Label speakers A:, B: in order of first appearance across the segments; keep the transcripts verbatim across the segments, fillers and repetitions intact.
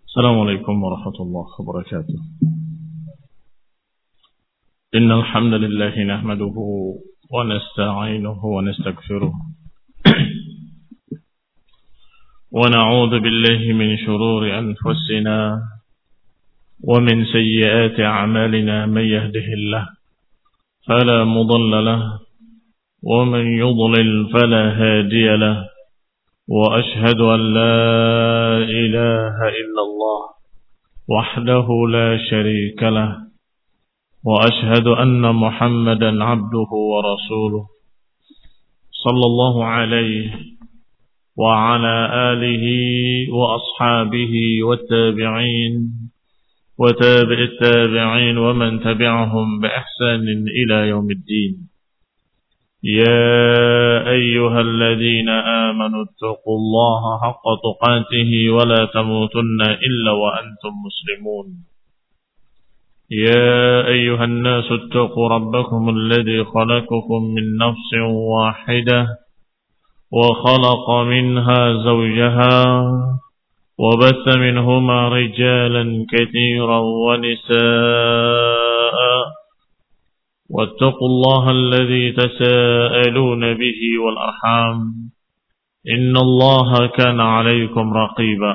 A: السلام عليكم ورحمة الله وبركاته. إن الحمد لله نحمده ونستعينه ونستغفره ونعوذ بالله من شرور أنفسنا ومن سيئات أعمالنا. من يهده الله فلا مضل له ومن يضلل فلا هادي له، وأشهد أن لا إله إلا الله وحده لا شريك له، وأشهد أن محمدا عبده ورسوله صلى الله عليه وعلى آله وأصحابه والتابعين وتابع التابعين ومن تبعهم بإحسان إلى يوم الدين. يا أيها الذين آمنوا اتقوا الله حق تقاته ولا تموتن إلا وأنتم مسلمون. يا أيها الناس اتقوا ربكم الذي خلقكم من نفس واحدة وخلق منها زوجها وبث منهما رجالا كثيرا ونساء، واتقوا الله الذي تساءلون به والأرحام إن الله كان عليكم رقيبا.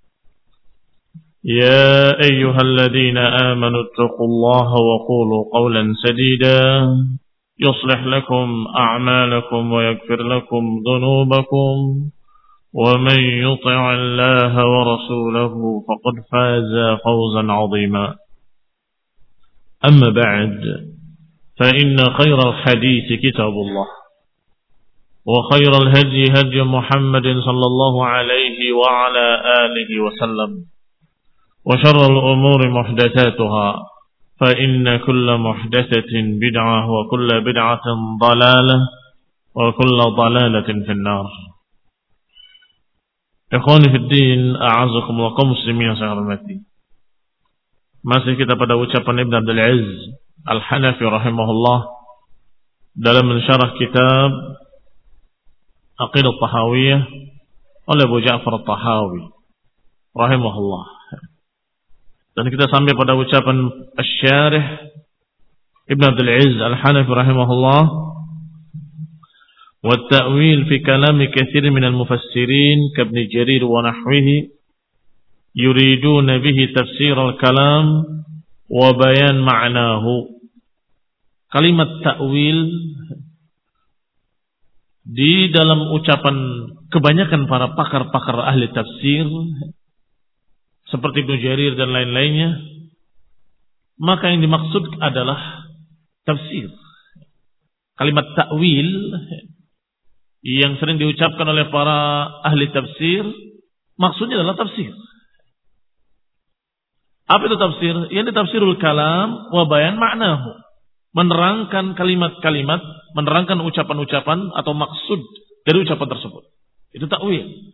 A: يا أيها الذين آمنوا اتقوا الله وقولوا قولا سديدا يصلح لكم أعمالكم ويغفر لكم ذنوبكم، ومن يطع الله ورسوله فقد فاز فوزا عظيما. أما بعد، فإن خير الحديث كتاب الله، وخير الهدي هدي محمد صلى الله عليه وعلى آله وسلم، وشر الأمور محدثاتها، فإن كل محدثة بدعة وكل بدعة ضلالة وكل ضلالة في النار. Ikhwani fi din, a'azakum wa kaum muslimin yang saya hormati. Masih kita pada ucapan Ibn Abdul Aziz Al-Hanafi rahimahullah dalam mensyarah kitab Aqidah Tahawiyah oleh Abu Ja'far Tahawi rahimahullah. Dan kita sampai pada ucapan Asy-Syarih Ibn Abdul Aziz Al-Hanafi rahimahullah, wa at-ta'wil fi kalami katsir min al-mufassirin ka Ibn Jarir wa nahwihi yuriduna bihi tafsir al-kalam wa bayan ma'nahu. Kalimat ta'wil di dalam ucapan kebanyakan para pakar-pakar ahli tafsir seperti Ibnu Jarir dan lain-lainnya, maka yang dimaksud adalah tafsir. Kalimat ta'wil yang sering diucapkan oleh para ahli tafsir maksudnya adalah tafsir. Apa itu tafsir? Yang tafsirul kalam wa bayan ma'nahu. Menerangkan kalimat-kalimat, menerangkan ucapan-ucapan atau maksud dari ucapan tersebut. Itu ta'wil.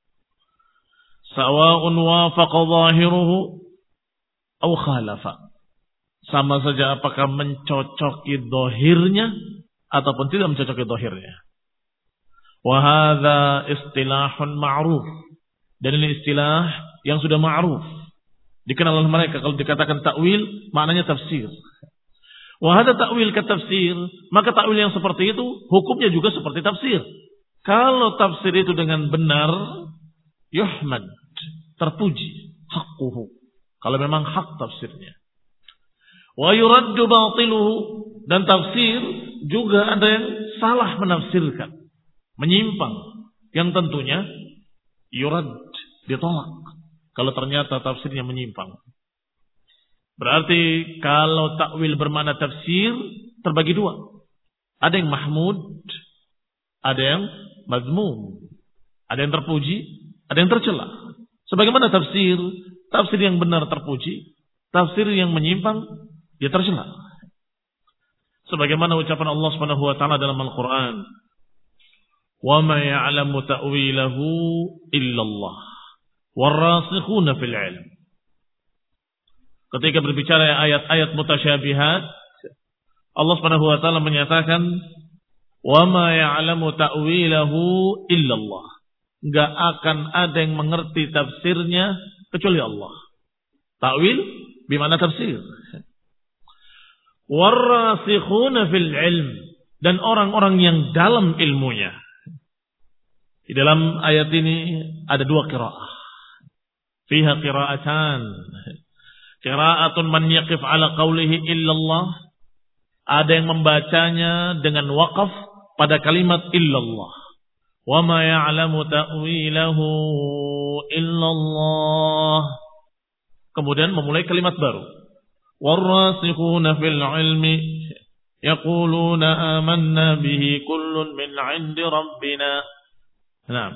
A: Sawa'un wafaqa zahiruhu aw khalafa. Sama saja apakah mencocoki zahirnya ataupun tidak mencocoki zahirnya. Wa hadza istilahun ma'ruf. Dan ini istilah yang sudah ma'ruf, dikenal oleh mereka. Kalau dikatakan ta'wil, maknanya tafsir. Wa hadza ta'wil ka tafsir, maka ta'wil yang seperti itu hukumnya juga seperti tafsir. Kalau tafsir itu dengan benar, yuhmad, terpuji, haqquhu, kalau memang hak tafsirnya. Wa yuraddu batiluhu, dan tafsir juga ada yang salah menafsirkan, menyimpang, yang tentunya yurad, ditolak kalau ternyata tafsirnya menyimpang. Berarti kalau takwil bermakna tafsir terbagi dua. Ada yang mahmud, ada yang mazmum. Ada yang terpuji, ada yang tercela. Sebagaimana tafsir, tafsir yang benar terpuji, tafsir yang menyimpang dia tercela. Sebagaimana ucapan Allah Subhanahu wa taala dalam Al-Qur'an, "Wa ma ya'lamu ta'wilahu illallah warasikhuna fil 'ilm." Ketika berbicara ayat-ayat mutasyabihat, Allah Subhanahu wa taala menyatakan, "Wa ma ya'lamu ta'wilahu illallah." Enggak akan ada yang mengerti tafsirnya kecuali Allah. Ta'wil bimana tafsir. Warrasikhuna fil ilm, dan orang-orang yang dalam ilmunya. Di dalam ayat ini ada dua qiraah. Fiha qiraatan. Qiraatun man yaqif ala qawlihi illallah. Ada yang membacanya dengan waqaf pada kalimat illallah. Wa ma ya'lamu ta'wilahu illallah. Kemudian memulai kalimat baru. Warrasikhuna fil ilmi yaquluna amanna bihi kullun min 'indi rabbina. Nah.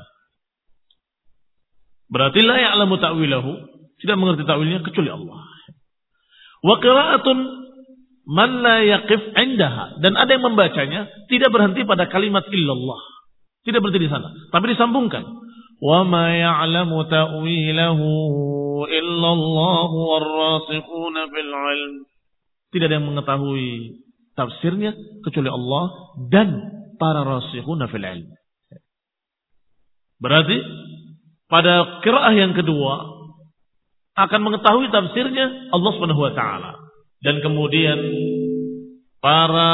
A: Berarti la ya'lamu ta'wilahu, tidak mengerti ta'wilnya kecuali Allah. Wa qira'atun man la yaqif 'indaha, dan ada yang membacanya tidak berhenti pada kalimat illallah. Tidak berhenti di sana, tapi disambungkan. Wa ma ya'lamu ta'wilahu illallah warrasikhuna fil 'ilm. Tidak ada yang mengetahui tafsirnya kecuali Allah dan para rasikhuna fil 'ilm. Berarti pada qiraah yang kedua akan mengetahui tafsirnya Allah Subhanahu wa taala, dan kemudian para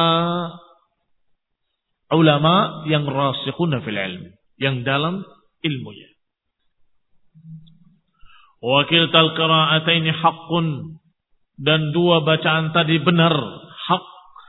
A: ulama yang rasikhuna fil 'ilm, yang dalam ilmunya. Wa kiltal qira'ataini haqqun, dan dua bacaan tadi benar, hak.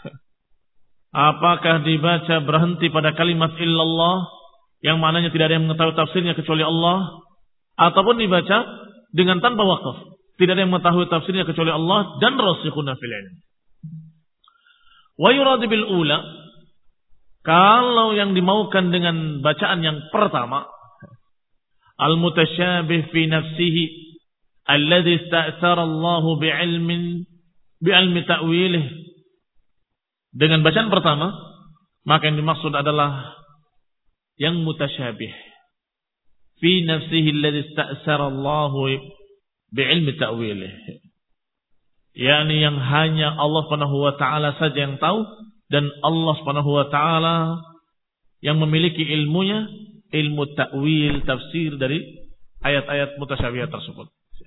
A: Apakah dibaca berhenti pada kalimat illallah yang maknanya tidak ada yang mengetahui tafsirnya kecuali Allah, ataupun dibaca dengan tanpa waqaf, tidak ada yang mengetahui tafsirnya kecuali Allah dan rasikhuna fil ilm. Wa yurad bil ula, kalau yang dimaukan dengan bacaan yang pertama, al mutasyabih fi nafsihi alladhi ista'sara Allah bi'ilmin bi'ilmi ta'wilih. Dengan bacaan pertama, maka yang dimaksud adalah yang mutasyabih fi nafsihi alladhi ista'sara Allah bi'ilmi ta'wilih, yakni yang hanya Allah Subhanahu wa taala saja yang tahu, dan Allah Subhanahu wa taala yang memiliki ilmunya, ilmu ta'wil, tafsir dari ayat-ayat mutasyabihah tersebut.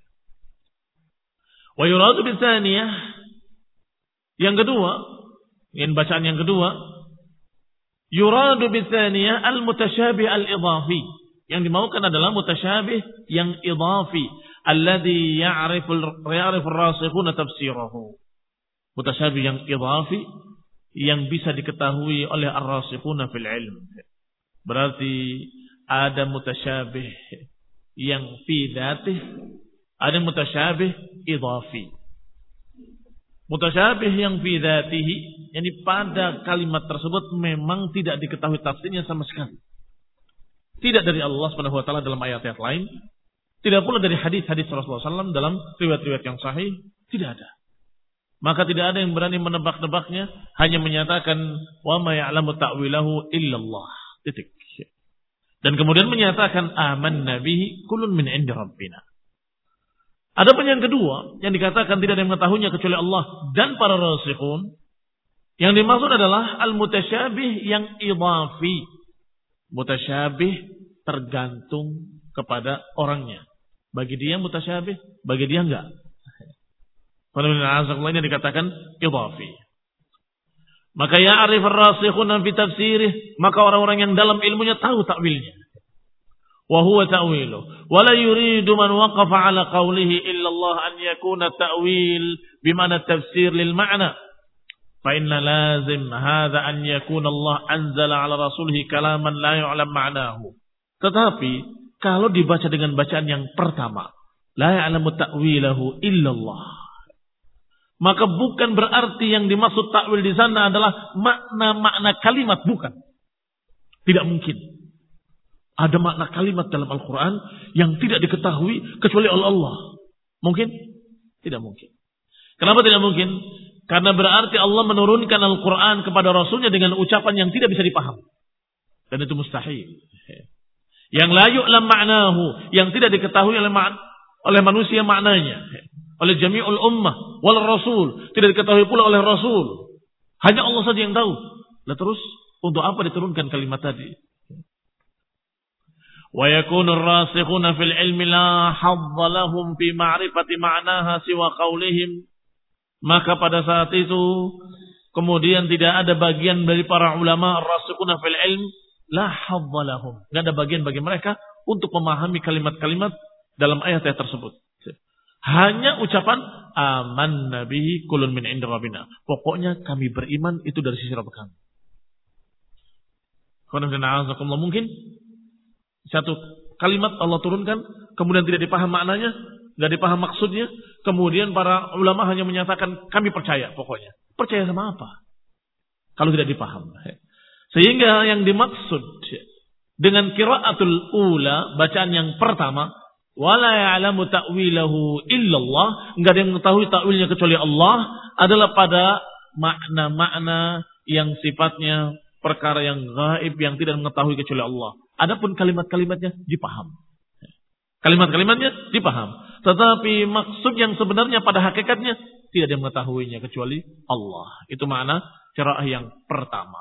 A: Wa yuradu bitsaniyah, yang kedua, yang bacaan yang kedua, yuradu bitsaniyah al-mutasyabih al-idhafi, yang dimaukan adalah mutasyabih yang idhafi, alladhi ya'rifu ya'rifu ar-rasikhuna tafsirahu. Mutasyabih yang idhafi yang bisa diketahui oleh ar-rasikhuna fil ilm. Berarti ada mutasyabih yang fi dzatih, ada mutasyabih idhafi. Mutasyabih yang fi dzatihi, yani pada kalimat tersebut memang tidak diketahui tafsirnya sama sekali. Tidak dari Allah Subhanahu wa taala dalam ayat-ayat lain, tidak pula dari hadis-hadis Rasulullah sallallahu alaihi wasallam dalam riwayat-riwayat yang sahih, tidak ada. Maka tidak ada yang berani menebak-nebaknya, hanya menyatakan wa ma ya'lamu ta'wilahu illallah. Titik. Dan kemudian menyatakan amanna bihi kullun min 'indi rabbina. Adapun yang kedua, yang dikatakan tidak ada yang mengetahuinya kecuali Allah dan para rasikhun, yang dimaksud adalah al-mutasyabih yang idhafi. Mutasyabih tergantung kepada orangnya. Bagi dia mutasyabih, bagi dia enggak. Ini dikatakan idhafi. Maka ya'rif ar-rasikhuna fi tafsirih, maka orang-orang yang dalam ilmunya tahu takwilnya. Wa huwa ta'wilu. Wa la yuridu man waqafa 'ala qawlihi illa Allah an yakuna ta'wil bimana tafsir lil ma'na. Fa inna lazim hadha an yakuna Allah anzala 'ala rasulihi kalaman la yu'lam ma'nahu. Tetapi kalau dibaca dengan bacaan yang pertama, la ya'lamu ta'wilahu illa Allah, maka bukan berarti yang dimaksud takwil di sana adalah makna-makna kalimat, bukan. Tidak mungkin. Ada makna kalimat dalam Al-Quran yang tidak diketahui kecuali oleh Allah. Mungkin? Tidak mungkin. Kenapa tidak mungkin? Karena berarti Allah menurunkan Al-Quran kepada Rasulnya dengan ucapan yang tidak bisa dipaham. Dan itu mustahil. Yang la yu'lam ma'nahu, yang tidak diketahui oleh, ma- oleh manusia maknanya. Oleh jami'ul ummah wal rasul, tidak diketahui pula oleh rasul, hanya Allah saja yang tahu. Lah terus untuk apa diturunkan kalimat tadi? Wa yakunu ar-rasikhuna fil ilmi la hadza lahum fi ma'rifati ma'naha siwa qaulihim. Maka pada saat itu kemudian tidak ada bagian dari para ulama ar-rasikhuna fil ilm la hadza lahum. Enggak ada bagian bagi mereka untuk memahami kalimat-kalimat dalam ayat-ayat tersebut. Hanya ucapan amanna bihi kullun min indi rabbina. Pokoknya kami beriman itu dari sisi Rabb kami. Karena mungkin satu kalimat Allah turunkan, kemudian tidak dipaham maknanya, tidak dipaham maksudnya, kemudian para ulama hanya menyatakan kami percaya pokoknya. Percaya sama apa? Kalau tidak dipaham. Sehingga yang dimaksud dengan qiraatul ula, bacaan yang pertama, wala ya'lamu ta'wilahu illallah, enggak ada yang mengetahui takwilnya kecuali Allah, adalah pada makna-makna yang sifatnya perkara yang gaib yang tidak mengetahui kecuali Allah. Adapun kalimat-kalimatnya dipaham. Kalimat-kalimatnya dipaham. Tetapi maksud yang sebenarnya pada hakikatnya tidak ada yang mengetahuinya kecuali Allah. Itu makna qiraah yang pertama.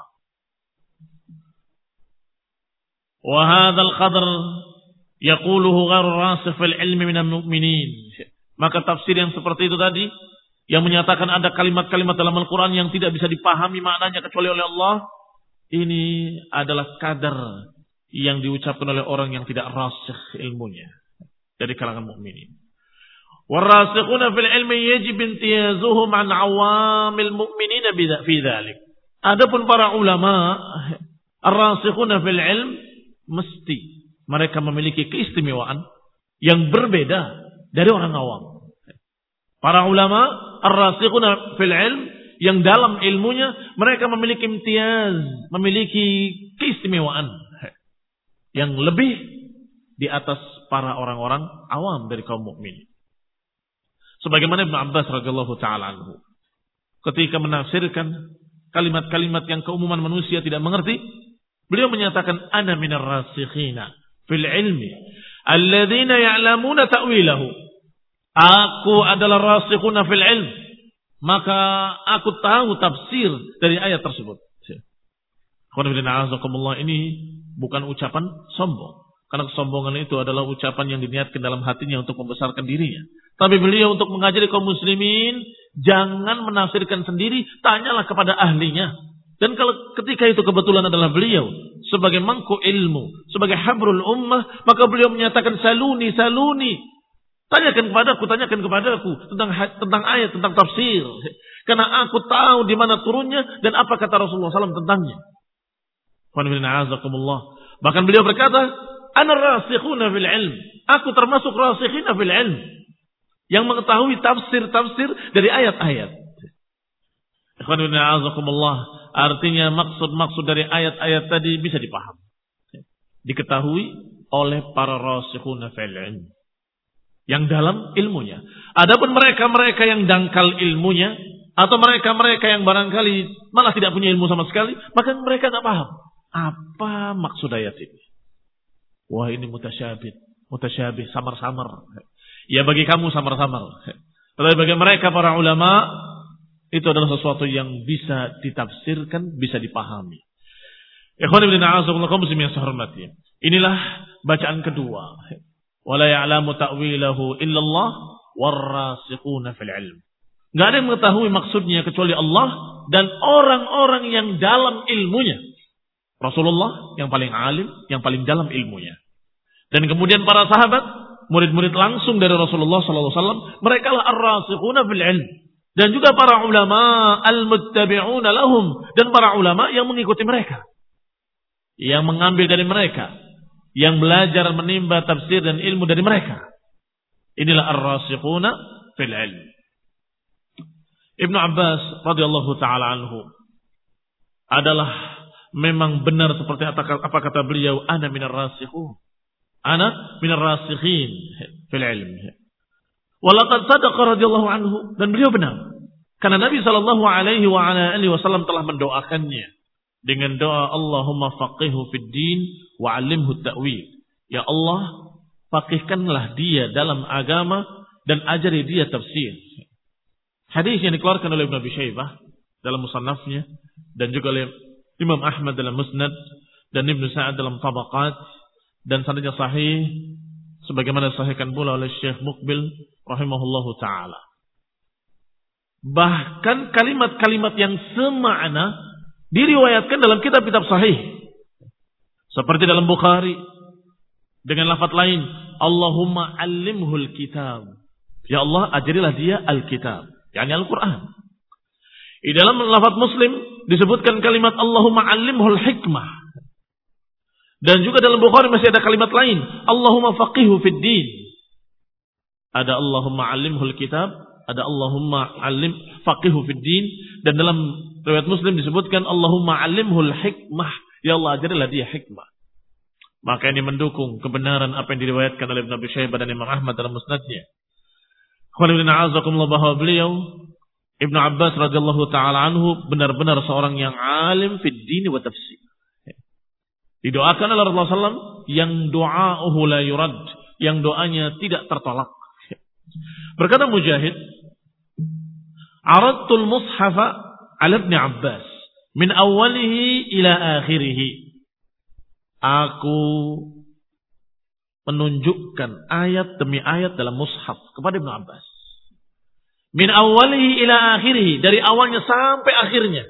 A: Wa hadzal qadr yaquluhu ghairu rasikh fil ilmi minal mu'minin. Maka tafsir yang seperti itu tadi yang menyatakan ada kalimat-kalimat dalam Al-Qur'an yang tidak bisa dipahami maknanya kecuali oleh Allah, ini adalah kadar yang diucapkan oleh orang yang tidak rasikh ilmunya dari kalangan mukminin. Warasikhuna fil ilmi yajib intiyazuhum an awamil mu'minina fi dzalik. Adapun para ulama ar-rasikhuna fil ilm mesti mereka memiliki keistimewaan yang berbeda dari orang awam. Para ulama ar-rasikhuna fil ilm yang dalam ilmunya mereka memiliki imtiyaz, memiliki keistimewaan yang lebih di atas para orang-orang awam dari kaum mukmin. Sebagaimana Ibnu Abbas radhiyallahu taala anhu ketika menafsirkan kalimat-kalimat yang keumuman manusia tidak mengerti, beliau menyatakan ana minar rasikhina fil ilmi alladzina ya'lamuna ta'wilahu. Aku adalah rasikhuna fil ilm, maka aku tahu tafsir dari ayat tersebut. Ini bukan ucapan sombong. Karena kesombongan itu adalah ucapan yang diniatkan dalam hatinya untuk membesarkan dirinya. Tapi beliau untuk mengajari kaum muslimin, jangan menafsirkan sendiri, tanyalah kepada ahlinya. Dan kalau ketika itu kebetulan adalah beliau sebagai mangku ilmu, sebagai habrul ummah, maka beliau menyatakan saluni, saluni. Tanyakan kepadaku, tanyakan kepadaku tentang tentang ayat, tentang tafsir. Karena aku tahu di mana turunnya dan apa kata Rasulullah shallallahu alaihi wasallam tentangnya. Bahkan beliau berkata, ana rasikhuna fil ilm. Aku termasuk rasikhina fil ilm, yang mengetahui tafsir-tafsir dari ayat-ayat. Artinya maksud-maksud dari ayat-ayat tadi bisa dipaham, diketahui oleh para rasikhuna fil ilm, yang dalam ilmunya. Adapun mereka-mereka yang dangkal ilmunya, atau mereka-mereka yang barangkali malah tidak punya ilmu sama sekali, maka mereka tidak paham apa maksud ayat ini. Wah, ini mutasyabih, mutasyabih, samar-samar. Ya, bagi kamu samar-samar. Tetapi bagi mereka para ulama itu adalah sesuatu yang bisa ditafsirkan, bisa dipahami. Ikhwan ibn a'azakumullah kaum muslimin yang saya hormati. Inilah bacaan kedua. Wala ya'lamu ta'wilahu illallah warrasikhuna fil ilm. Enggak ada yang mengetahui maksudnya kecuali Allah dan orang-orang yang dalam ilmunya. Rasulullah yang paling alim, yang paling dalam ilmunya. Dan kemudian para sahabat, murid-murid langsung dari Rasulullah sallallahu alaihi wasallam, mereka lah ar-rasikhuna fil ilm. Dan juga para ulama al-muttabi'una lahum, dan para ulama yang mengikuti mereka, yang mengambil dari mereka, yang belajar menimba tafsir dan ilmu dari mereka. Inilah ar-rasikhuna fil ilm. Ibnu Abbas radhiyallahu taala anhu adalah memang benar seperti apa kata beliau, ana minar rasikhun, ana minar rasikhin fil ilm. Walaqad sadaqa radhiyallahu anhu, dan beliau benar karena Nabi sallallahu alaihi wa ala alihi wasallam telah mendoakannya dengan doa Allahumma faqihhu fid din wa 'allimhu ta'wil. Ya Allah, faqihkanlah dia dalam agama dan ajari dia tafsir. Hadis yang dikeluarkan oleh Ibnu Abi Syaibah dalam musannafnya dan juga oleh Imam Ahmad dalam Musnad dan Ibnu Sa'ad dalam Tabaqat dan sanadnya sahih sebagaimana disahihkan pula oleh Syekh Muqbil rahimahullahu taala. Bahkan kalimat-kalimat yang semakna diriwayatkan dalam kitab-kitab sahih. Seperti dalam Bukhari dengan lafaz lain, Allahumma allimhul kitab. Ya Allah, ajarilah dia al-kitab, yakni Al-Qur'an. Di dalam lafaz Muslim disebutkan kalimat Allahumma allimhul hikmah. Dan juga dalam Bukhari masih ada kalimat lain, Allahumma faqihu fid din. Ada Allahumma allimhul kitab, ada Allahumma allim faqihu fid din, dan dalam riwayat Muslim disebutkan Allahumma allimhul hikmah. Ya Allah, ajarilah dia hikmah. Maka ini mendukung kebenaran apa yang diriwayatkan oleh Ibnu Abi Syaibah dan Imam Ahmad dalam musnadnya. Khalilina azakumullah bahwa beliau Ibnu Abbas radhiyallahu taala anhu benar-benar seorang yang alim fid din wa tafsir. Didoakan oleh Rasulullah sallallahu alaihi wasallam yang doa'uhu la yurad, yang doanya tidak tertolak. Berkata Mujahid, "Aradtul mushafa 'ala Ibnu Abbas min awwalihi ila akhirih." Aku menunjukkan ayat demi ayat dalam mushaf kepada Ibnu Abbas. Min awwalihi ila akhirih, dari awalnya sampai akhirnya.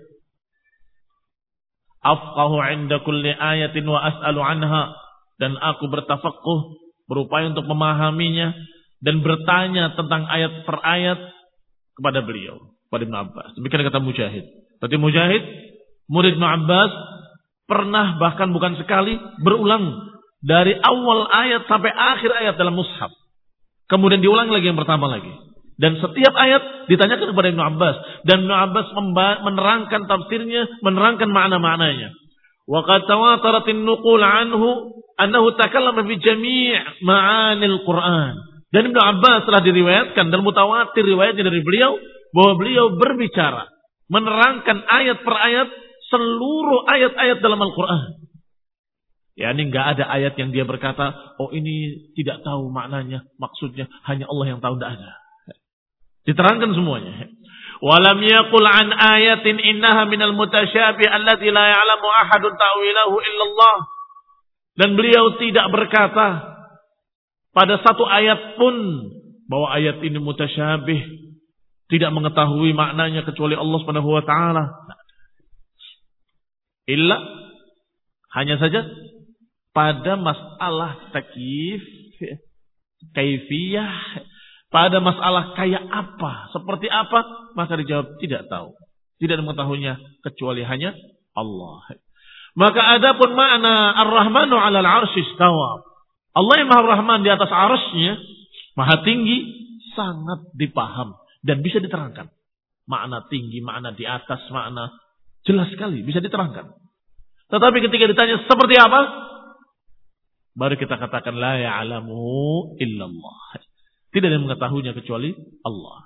A: Afqahu 'inda kulli ayatin wa as'alu anha, dan aku bertafaqquh, berupaya untuk memahaminya dan bertanya tentang ayat per ayat kepada beliau, kepada Ibnu Abbas. Demikian kata Mujahid. Berarti Mujahid, murid Ibnu Abbas, pernah bahkan bukan sekali berulang dari awal ayat sampai akhir ayat dalam mushaf. Kemudian diulang lagi yang pertama lagi. Dan setiap ayat ditanyakan kepada Ibnu Abbas. Dan Ibnu Abbas menerangkan tafsirnya, menerangkan makna-maknanya. Wa qad tawataratin nuqul anhu annahu takallama fi jami' ma'anil Qur'an. Dan Ibnu Abbas telah diriwayatkan dan mutawatir riwayatnya dari beliau bahwa beliau berbicara, menerangkan ayat per ayat seluruh ayat-ayat dalam Al-Quran. Ya, ini enggak ada ayat yang dia berkata, oh ini tidak tahu maknanya, maksudnya hanya Allah yang tahu, enggak ada. Diterangkan semuanya. Walam yaqul an ayatin innaha minal mutasyabih allati la ya'lamu ahadun ta'wilahu illallah. Dan beliau tidak berkata pada satu ayat pun bahwa ayat ini mutasyabih, tidak mengetahui maknanya kecuali Allah Subhanahu wa taala. Illa hanya saja pada masalah takyif, kaifiyah, pada masalah kayak apa, seperti apa, maka dijawab tidak tahu. Tidak mengetahuinya kecuali hanya Allah. Maka adapun makna Ar-Rahmanu 'alal 'arsy istawa. Allah yang Maha Rahman di atas arsy-Nya, Maha tinggi, sangat dipaham dan bisa diterangkan. Makna tinggi, makna di atas, makna jelas sekali bisa diterangkan. Tetapi ketika ditanya seperti apa, baru kita katakan la ya'lamu illallah. Tidak ada yang mengetahuinya kecuali Allah.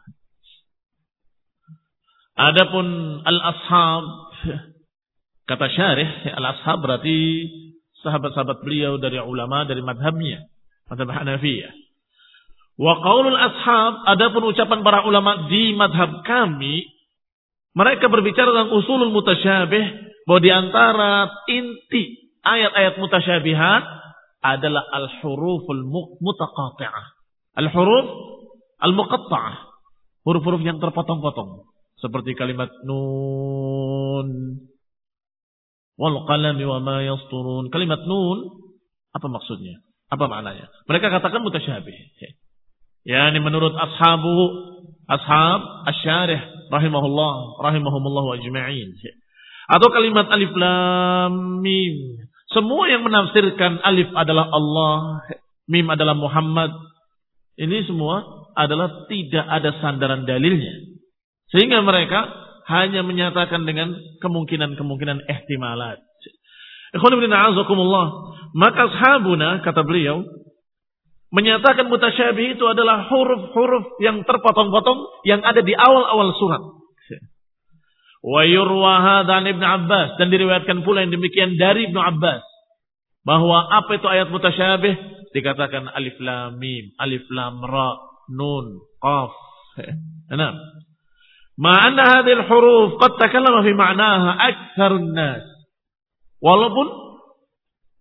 A: Adapun al-ashab, kata syarih, al-ashab berarti sahabat-sahabat beliau dari ulama dari madhabnya, madhab Hanafiyah. Wa qaulul ashab, adapun ucapan para ulama di madhab kami, mereka berbicara tentang usulul mutasyabih, bahwa di antara inti ayat-ayat mutasyabihat adalah al-huruful mutaqati'ah. Al-huruf al-muqatta'ah. Huruf-huruf yang terpotong-potong. Seperti kalimat nun. Wal qalami wa ma yasturun. Kalimat nun, apa maksudnya? Apa maknanya? Mereka katakan mutasyabih. Ya, ini menurut ashabu, ashab asy-syarih rahimahullah, rahimahumullah wa ajma'in. Atau kalimat alif lam mim. Semua yang menafsirkan alif adalah Allah, mim adalah Muhammad. Ini semua adalah tidak ada sandaran dalilnya. Sehingga mereka hanya menyatakan dengan kemungkinan-kemungkinan ihtimalat. Ikhwan fillah a'azakumullah. Maka ashabuna, kata beliau, menyatakan mutasyabih itu adalah huruf-huruf yang terpotong-potong yang ada di awal-awal surat. Wa yurwa hadza an Ibnu Abbas, dan diriwayatkan pula yang demikian dari Ibnu Abbas bahwa apa itu ayat mutasyabih, dikatakan alif lam mim, alif lam ra, nun, qaf. Nah, ma anna hadhihi al-huruf qad takallama fi ma'naha aktsarun nas. Walaupun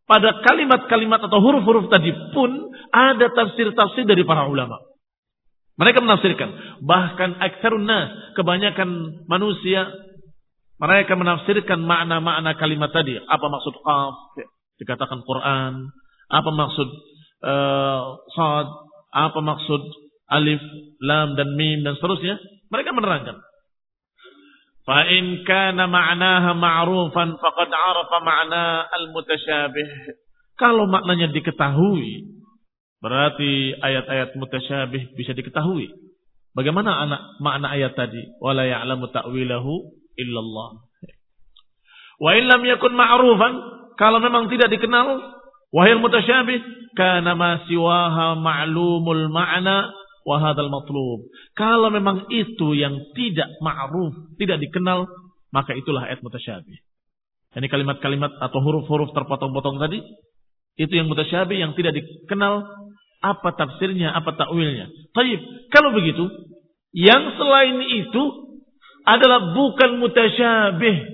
A: pada kalimat-kalimat atau huruf-huruf tadi pun ada tafsir-tafsir dari para ulama. Mereka menafsirkan. Bahkan aktsarun nas, kebanyakan manusia, mereka menafsirkan makna-makna kalimat tadi. Apa maksud qaf? Dikatakan Quran. Apa maksud uh, sad? Apa maksud alif, lam, dan mim, dan seterusnya. Mereka menerangkan. فَإِنْ كَانَ مَعْنَاهَا مَعْرُوفًا فَقَدْ عَرَفَ مَعْنَا الْمُتَشَابِهِ. Kalau maknanya diketahui, berarti ayat-ayat mutasyabih bisa diketahui. Bagaimana anak, makna ayat tadi? وَلَا يَعْلَمُ تَأْوِيلَهُ إِلَّا اللَّهُ. وَإِنْ لَمْ يَكُنْ مَعْرُوفًا, kalau memang tidak dikenal, وَهِيَ الْمُتَشَابِهِ كَانَ مَا سِوَاهَا مَعْلُومُ الْمَعْنَى wahadal matlub. Kalau memang itu yang tidak ma'ruf, tidak dikenal, maka itulah ayat mutasyabih. Ini kalimat-kalimat atau huruf-huruf terpotong-potong tadi, itu yang mutasyabih, yang tidak dikenal apa tafsirnya, apa takwilnya. Baik, kalau begitu, yang selain itu adalah bukan mutasyabih.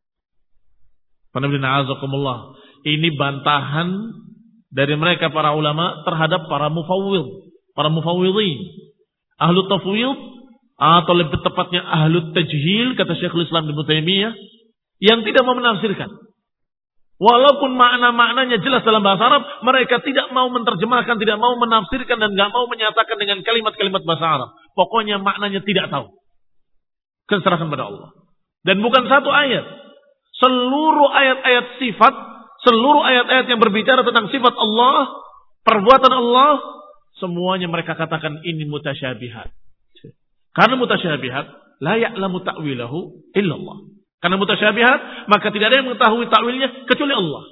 A: Panabdina'azakumullah. Ini bantahan dari mereka para ulama terhadap para mufawwidh. Para mufawwidhin, ahlu tafwid, atau lebih tepatnya ahlu tajhil, kata Syekhul Islam Ibnu Taimiyah, yang tidak mau menafsirkan. Walaupun makna-maknanya jelas dalam bahasa Arab, mereka tidak mau menerjemahkan, tidak mau menafsirkan, dan tidak mau menyatakan dengan kalimat-kalimat bahasa Arab. Pokoknya maknanya tidak tahu. Keserahkan pada Allah. Dan bukan satu ayat. Seluruh ayat-ayat sifat, seluruh ayat-ayat yang berbicara tentang sifat Allah, perbuatan Allah, semuanya mereka katakan ini mutasyabihat. Karena mutasyabihat, la ya'lamu ta'wilahu illallah. Karena mutasyabihat, maka tidak ada yang mengetahui ta'wilnya kecuali Allah.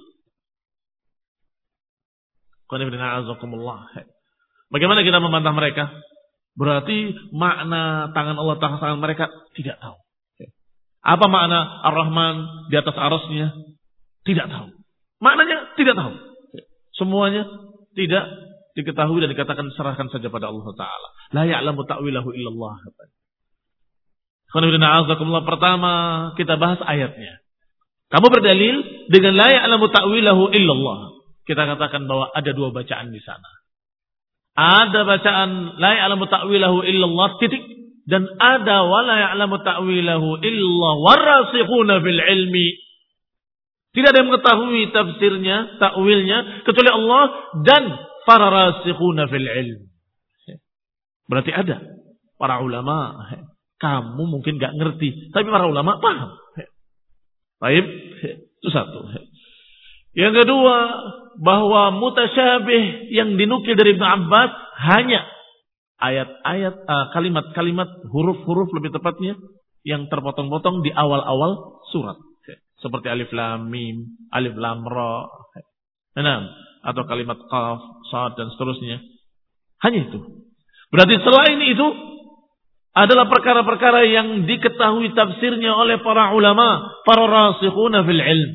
A: Bagaimana kita membantah mereka? Berarti makna tangan Allah, tangan mereka tidak tahu. Apa makna Ar-Rahman di atas arasnya? Tidak tahu. Maknanya tidak tahu. Semuanya tidak diketahui dan dikatakan serahkan saja pada Allah Ta'ala. La ya'lamu ta'wilahu illallah. Pertama kita bahas ayatnya. Kamu berdalil dengan la ya'lamu ta'wilahu illallah. Kita katakan bahwa ada dua bacaan di sana. Ada bacaan la ya'lamu ta'wilahu illallah titik, dan ada wa la ya'lamu ta'wilahu illallah warasikhuna fil ilmi. Tidak ada yang mengetahui tafsirnya, ta'wilnya kecuali Allah dan para rasikhuna fil ilm. Berarti ada para ulama. Kamu mungkin gak ngerti, tapi para ulama paham. Baik, itu satu. Yang kedua, bahwa mutasyabih yang dinukil dari Ibnu Abbas hanya ayat-ayat, kalimat-kalimat, huruf-huruf lebih tepatnya yang terpotong-potong di awal-awal surat. Seperti alif lam mim, alif lam ra. Enam. Atau kalimat qaf, sad, dan seterusnya. Hanya itu. Berarti selain itu adalah perkara-perkara yang diketahui tafsirnya oleh para ulama, para rasikhuna fil ilm.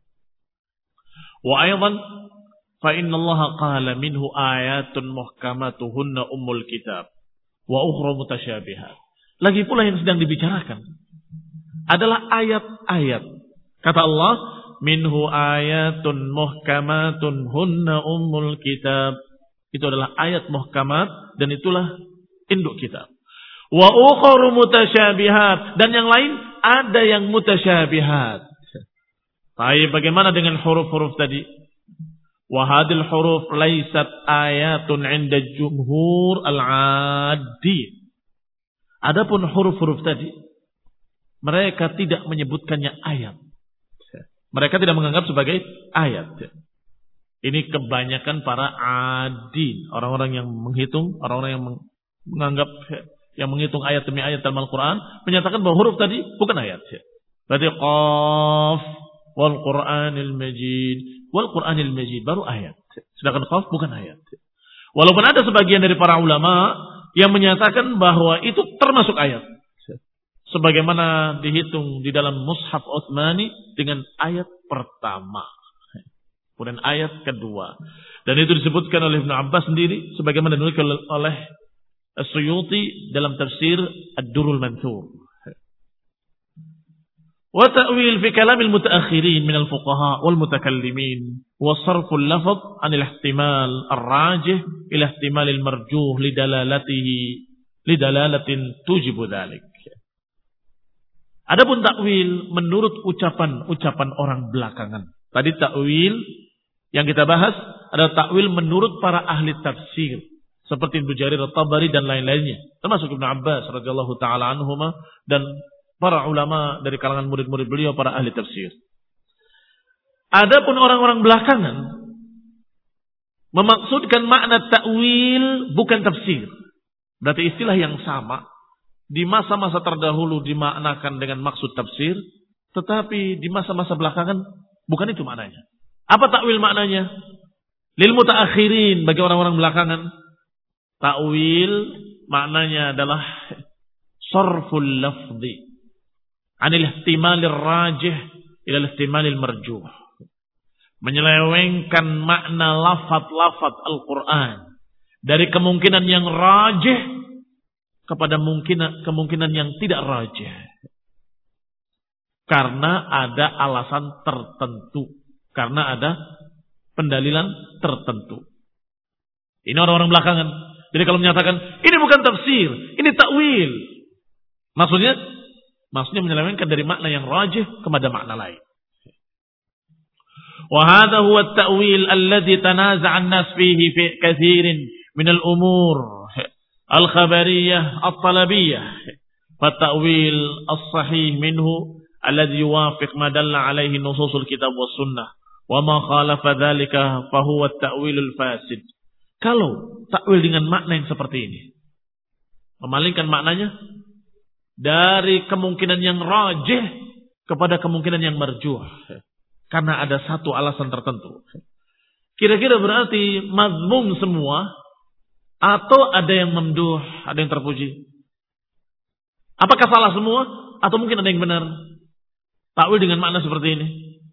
A: Wa aydan fa inna Allah qala minhu ayatun muhkamatuhunna ummul kitab wa ukhra mutasyabihat. Lagi pula yang sedang dibicarakan adalah ayat-ayat. Kata Allah, minhu ayatun muhkamatun hunna ummul kitab. Itu adalah ayat muhkamat dan itulah induk kitab. Wa ukharu mutasyabihat, dan yang lain ada yang mutasyabihat. Baik, bagaimana dengan huruf-huruf tadi? Wa hadil huruf laysat ayatun 'inda jumhur al-'addi. Adapun huruf-huruf tadi mereka tidak menyebutkannya ayat. Mereka tidak menganggap sebagai ayat. Ini kebanyakan para adin, orang-orang yang menghitung, orang-orang yang menganggap, yang menghitung ayat demi ayat dalam Al-Quran, menyatakan bahwa huruf tadi bukan ayat. Berarti qaf wal Qur'anil Majid, wal Qur'anil Majid baru ayat. Sedangkan qaf bukan ayat. Walaupun ada sebagian dari para ulama yang menyatakan bahwa itu termasuk ayat. Sebagaimana dihitung di dalam Mushaf Utsmani dengan ayat pertama. Kemudian ayat kedua. Dan itu disebutkan oleh Ibnu Abbas sendiri. Sebagaimana dinukil oleh As-Suyuti dalam tafsir Ad-Durrul Mansur. Wa ta'wil fi kalamil mutaakhirin minal fuqaha wal mutakallimin wa sarful lafaz anil ihtimal ar-rajih ila ihtimalil marjuh lidalalatihi lidalalatin tujibu dzalik. Adapun takwil menurut ucapan-ucapan orang belakangan. Tadi takwil yang kita bahas adalah takwil menurut para ahli tafsir seperti Ibnu Jarir At-Tabari dan lain-lainnya, termasuk Ibnu Abbas radhiyallahu taala anhuma dan para ulama dari kalangan murid-murid beliau para ahli tafsir. Adapun orang-orang belakangan memaksudkan makna takwil bukan tafsir. Berarti istilah yang sama di masa-masa terdahulu dimaknakan dengan maksud tafsir, tetapi di masa-masa belakangan bukan itu maknanya. Apa takwil maknanya? Lil mutaakhirin, bagi orang-orang belakangan, takwil maknanya adalah sarful lafzi anil ihtimalir rajih ila ihtimalil marjuh. Menyelewengkan makna lafaz-lafaz Al-Qur'an dari kemungkinan yang rajih kepada mungkin, kemungkinan yang tidak rajih. Karena ada alasan tertentu. Karena ada pendalilan tertentu. Ini orang-orang belakangan. Jadi kalau menyatakan, ini bukan tafsir, ini takwil. Maksudnya, maksudnya menyelewengkan dari makna yang rajih kepada makna lain. Wahada huwa at-ta'wil alladhi tanaza'a an-nas fihi fi kathirin min al-umur al-khabariyah al-talabiyah. Fa-ta'wil as-sahih minhu alladhi yuwafiq ma dalla alaihi nususul kitab was sunnah wa ma khalafa dhalika fa huwa at-ta'wilul fasid. Kalau takwil dengan makna yang seperti ini, memalingkan maknanya dari kemungkinan yang rajih kepada kemungkinan yang marjuh karena ada satu alasan tertentu. Kira-kira berarti mazmum semua atau ada yang memduh, ada yang terpuji? Apakah salah semua atau mungkin ada yang benar? Takwil dengan makna seperti ini.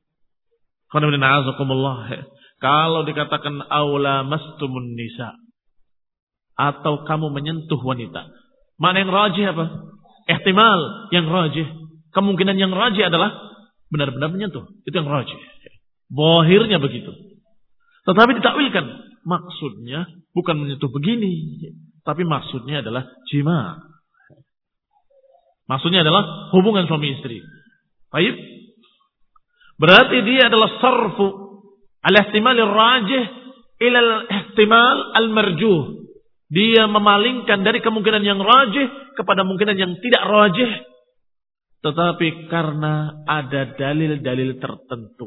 A: Kalau dikatakan aula mastumun nisa atau kamu menyentuh wanita, makna yang rajih apa? Ihtimal yang rajih, kemungkinan yang rajih adalah benar-benar menyentuh. Itu yang rajih. Zahirnya begitu. Tetapi ditakwilkan, maksudnya bukan menyentuh begini, tapi maksudnya adalah jima. Maksudnya adalah hubungan suami istri. Baik. Berarti dia adalah sarfu al-ihtimal ar-rajih ila al-ihtimal al-marjuh. Dia memalingkan dari kemungkinan yang rajih kepada kemungkinan yang tidak rajih. Tetapi karena ada dalil-dalil tertentu.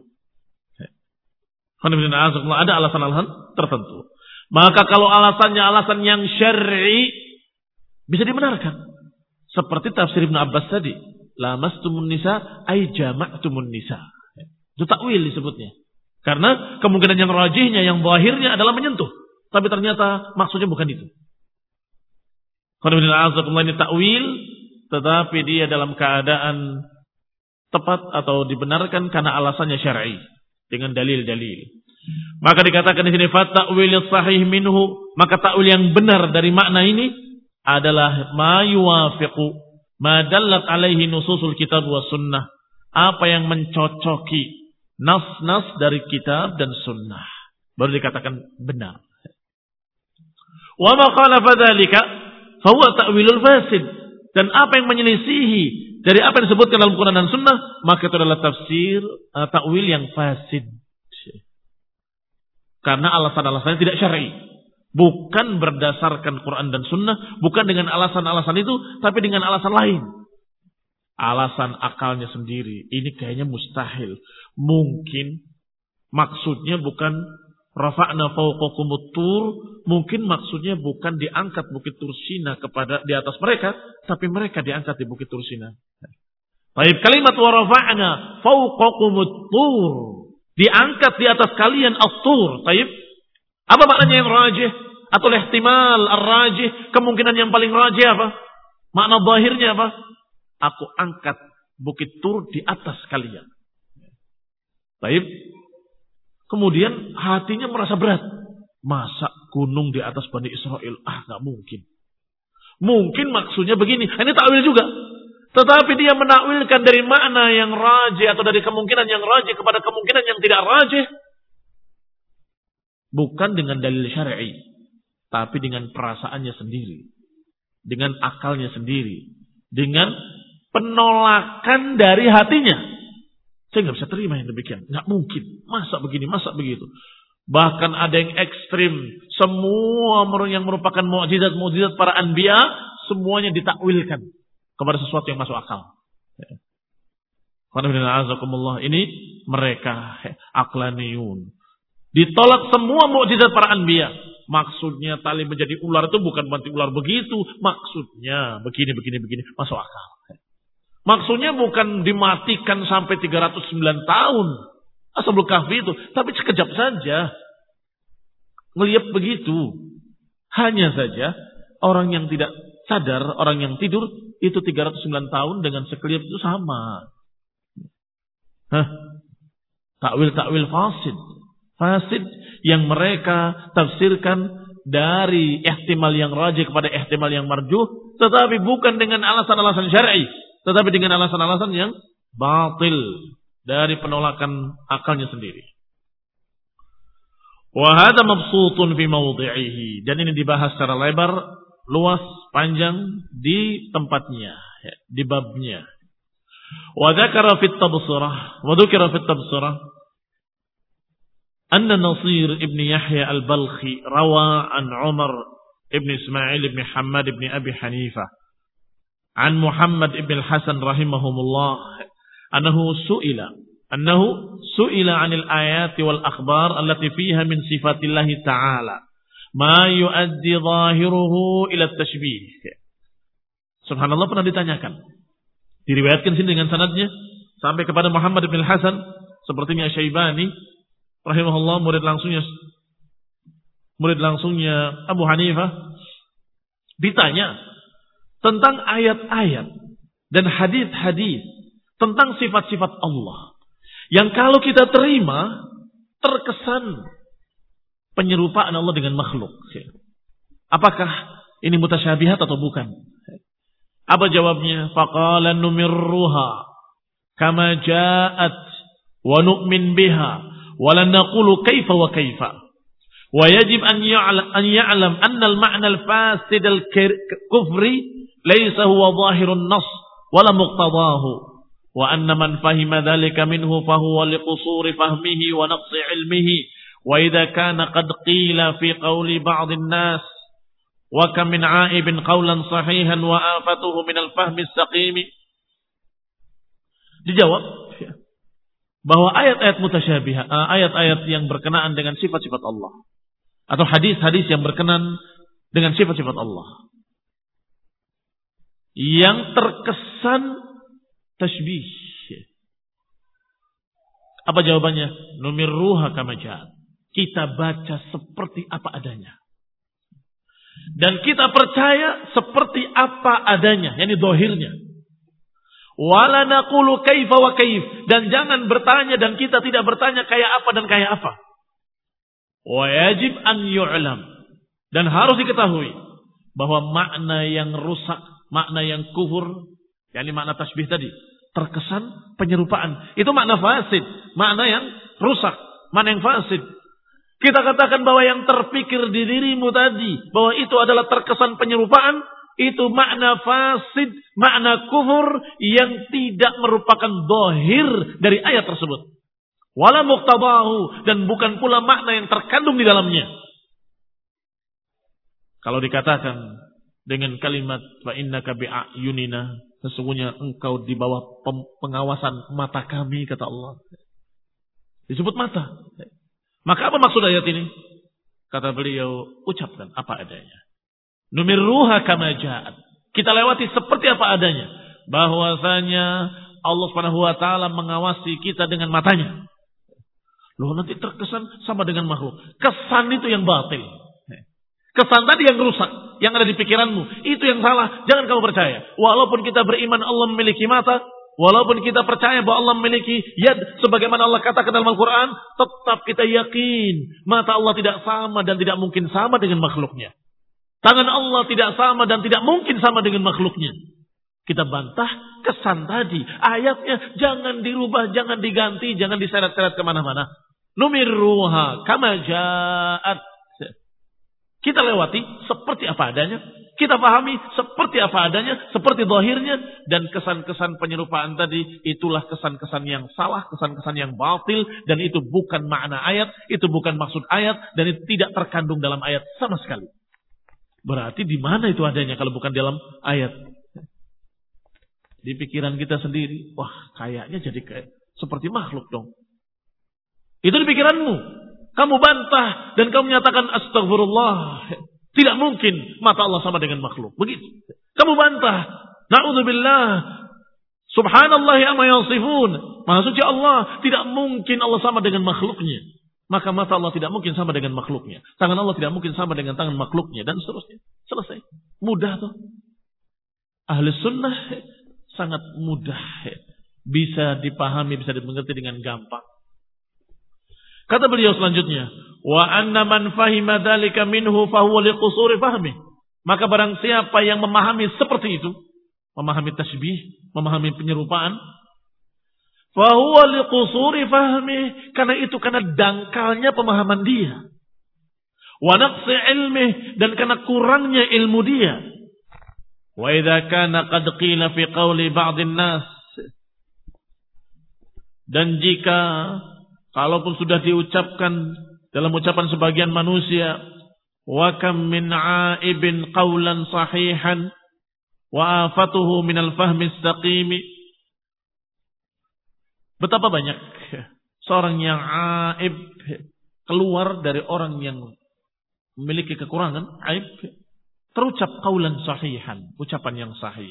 A: Ada alasan-alasan tertentu. Maka kalau alasannya alasan yang syar'i, bisa dibenarkan. Seperti tafsir Ibnu Abbas tadi. Lamastumun nisa ay jama'tumun nisa. Itu takwil disebutnya. Karena kemungkinan yang rajihnya, yang zahirnya adalah menyentuh. Tapi ternyata maksudnya bukan itu. Ini takwil, tetapi dia dalam keadaan tepat atau dibenarkan karena alasannya syar'i dengan dalil-dalil. Maka dikatakan di sini fatta'wil sahih minhu, maka takwil yang benar dari makna ini adalah ma yuwafiqu ma dallat alaihi nususul kitab was sunnah, apa yang mencocoki nas-nas dari kitab dan sunnah, baru dikatakan benar. Wa ma khalafa dzalika fa huwa ta'wilul fasid, dan apa yang menyelisihi dari apa yang disebutkan dalam Quran dan sunnah, maka itu adalah tafsir uh, takwil yang fasid. Karena alasan-alasannya tidak syar'i. Bukan berdasarkan Quran dan sunnah, bukan dengan alasan-alasan itu, tapi dengan alasan lain. Alasan akalnya sendiri. Ini kayaknya mustahil. Mungkin maksudnya bukan rafa'na fawqakumut tur, mungkin maksudnya bukan diangkat Bukit Tursina kepada di atas mereka, tapi mereka diangkat di Bukit Tursina. Baik, kalimat wa rafa'na fawqakumut tur, diangkat di atas kalian as-tur. Baik, apa maknanya yang rajih atau ihtimal ar-rajih, kemungkinan yang paling rajih apa? Makna zahirnya apa? Aku angkat Bukit Tur di atas kalian. Baik. Kemudian hatinya merasa berat. Masa gunung di atas Bani Israel? Ah, nggak mungkin. Mungkin maksudnya begini. Ini takwil juga. Tetapi dia menakwilkan dari makna yang rajih atau dari kemungkinan yang rajih kepada kemungkinan yang tidak rajih. Bukan dengan dalil syar'i, tapi dengan perasaannya sendiri. Dengan akalnya sendiri. Dengan penolakan dari hatinya. Saya nggak bisa terima yang demikian. Nggak mungkin. Masa begini, masa begitu. Bahkan ada yang ekstrim. Semua yang merupakan mukjizat-mukjizat para anbiya, semuanya ditakwilkan kepada sesuatu yang masuk akal. Ini mereka aqlaniyun. Ditolak semua mukjizat para anbiya. Maksudnya tali menjadi ular itu bukan berarti ular begitu. Maksudnya begini, begini, begini. Masuk akal. Maksudnya bukan dimatikan sampai tiga ratus sembilan tahun. Ashabul Kahfi itu. Tapi sekejap saja. Ngelihat begitu. Hanya saja orang yang tidak sadar, orang yang tidur, itu tiga ratus sembilan tahun dengan sekeliap itu sama. Hah? Takwil-takwil fasid. Fasid yang mereka tafsirkan dari ihtimal yang rajih kepada ihtimal yang marjuh, tetapi bukan dengan alasan-alasan syar'i, tetapi dengan alasan-alasan yang batil dari penolakan akalnya sendiri. Wa hadha mabsutun fi mawdi'ihi, dan ini dibahas secara lebar, luas, panjang di tempatnya, di babnya. Wa dzakara fit tabsirah, wa dzukira fit tabsirah anna Nasir ibn Yahya al-Balkhi rawa an Umar ibn Ismail ibn Hammad ibn Abi Hanifah an Muhammad ibn al-Hasan rahimahumullah annahu su'ila annahu su'ila 'anil ayati wal akhbar allati fiha min sifatillahi ta'ala ma yuaddi zahiruhu ila tashbih. Subhanallah, pernah ditanyakan. Diriwayatkan sini dengan sanadnya sampai kepada Muhammad bin Hasan, sepertinya Syaibani rahimahullah, murid langsungnya murid langsungnya Abu Hanifah, ditanya tentang ayat-ayat dan hadis-hadis tentang sifat-sifat Allah yang kalau kita terima terkesan penyerupaan Allah dengan makhluk. Apakah ini mutasyabihat atau bukan? Apa jawabnya? Faqala numirruha kama ja'at wa nu'min biha wa lan naqulu kaifa wa kaifa. Wa yajib an ya'lam an ya'lam anna al-ma'na al-fasid al-kufri laysa huwa zahirun nas wala muqtadahu wa anna man fahima dhalika minhu fa huwa liqusuri fahmihi wa naqsi ilmihi. Wa idza kana qad qila fi qawli ba'd an-nas wa kam min 'aibin qawlan sahihan wa afatuhu min al-fahmi as-saqim. Dijawab bahwa ayat-ayat mutasyabihah, ayat-ayat yang berkenaan dengan sifat-sifat Allah atau hadis-hadis yang berkenaan dengan sifat-sifat Allah yang terkesan tasbih. Apa jawabannya? Numirruha kama ja'at. Kita baca seperti apa adanya. Dan kita percaya seperti apa adanya, yakni zahirnya. Wala naqulu kaifa wa kaif, dan jangan bertanya dan kita tidak bertanya kayak apa dan kayak apa. Wa yajib an yu'lam, dan harus diketahui bahwa makna yang rusak, makna yang kufur, yakni makna tasbih tadi, terkesan penyerupaan. Itu makna fasid, makna yang rusak, makna yang fasid. Kita katakan bahwa yang terpikir di dirimu tadi, bahwa itu adalah terkesan penyerupaan, itu makna fasid, makna kufur yang tidak merupakan zahir dari ayat tersebut. Wala muqtadahu, dan bukan pula makna yang terkandung di dalamnya. Kalau dikatakan dengan kalimat fa innaka bi'ayunina, sesungguhnya engkau di bawah pengawasan mata kami, kata Allah. Disebut mata. Maka apa maksud ayat ini? Kata beliau, ucapkan apa adanya. Numirruha kama ja'at. Kita lewati seperti apa adanya. Bahwasanya Allah Subhanahu wa taala mengawasi kita dengan matanya. Loh, nanti terkesan sama dengan makhluk. Kesan itu yang batil. Kesan tadi yang rusak, yang ada di pikiranmu, itu yang salah. Jangan kamu percaya. Walaupun kita beriman Allah memiliki mata, walaupun kita percaya bahwa Allah memiliki yad, sebagaimana Allah katakan dalam Al-Quran, tetap kita yakin mata Allah tidak sama dan tidak mungkin sama dengan makhluknya. Tangan Allah tidak sama dan tidak mungkin sama dengan makhluknya. Kita bantah kesan tadi. Ayatnya jangan dirubah, jangan diganti, jangan diseret-seret kemana-mana. Numirruha kama ja'at. Kita lewati seperti apa adanya. Kita pahami seperti apa adanya, seperti zahirnya. Dan kesan-kesan penyerupaan tadi, itulah kesan-kesan yang salah, kesan-kesan yang batil. Dan itu bukan makna ayat, itu bukan maksud ayat. Dan itu tidak terkandung dalam ayat sama sekali. Berarti di mana itu adanya kalau bukan dalam ayat? Di pikiran kita sendiri. Wah, kayaknya jadi kayak seperti makhluk dong. Itu di pikiranmu. Kamu bantah dan kamu menyatakan astagfirullah. Tidak mungkin mata Allah sama dengan makhluk. Begitu. Kamu bantah. Na'udzubillah. Subhanallah amma yasifun. Maha suci Allah. Tidak mungkin Allah sama dengan makhluknya. Maka mata Allah tidak mungkin sama dengan makhluknya. Tangan Allah tidak mungkin sama dengan tangan makhluknya. Dan seterusnya. Selesai. Mudah tuh. Ahli sunnah sangat mudah. Bisa dipahami, bisa dimengerti dengan gampang. Kata beliau selanjutnya. Wa anna man fahima dzalika minhu fahuwa liqusuri fahmi. Maka barang siapa yang memahami seperti itu. Memahami tasbih. Memahami penyerupaan. Fahuwa liqusuri fahmi. Karena itu karena dangkalnya pemahaman dia. Wa naqsi ilmih. Dan karena kurangnya ilmu dia. Wa idza kana qad qila fi qawli ba'dhin nas. Dan jika kalaupun sudah diucapkan dalam ucapan sebagian manusia, wa kam min 'aibin qawlan sahihan wa afatuhu min al-fahmi as-saqim. Betapa banyak seorang yang aib keluar dari orang yang memiliki kekurangan, aib, terucap qaulan sahihan, ucapan yang sahih.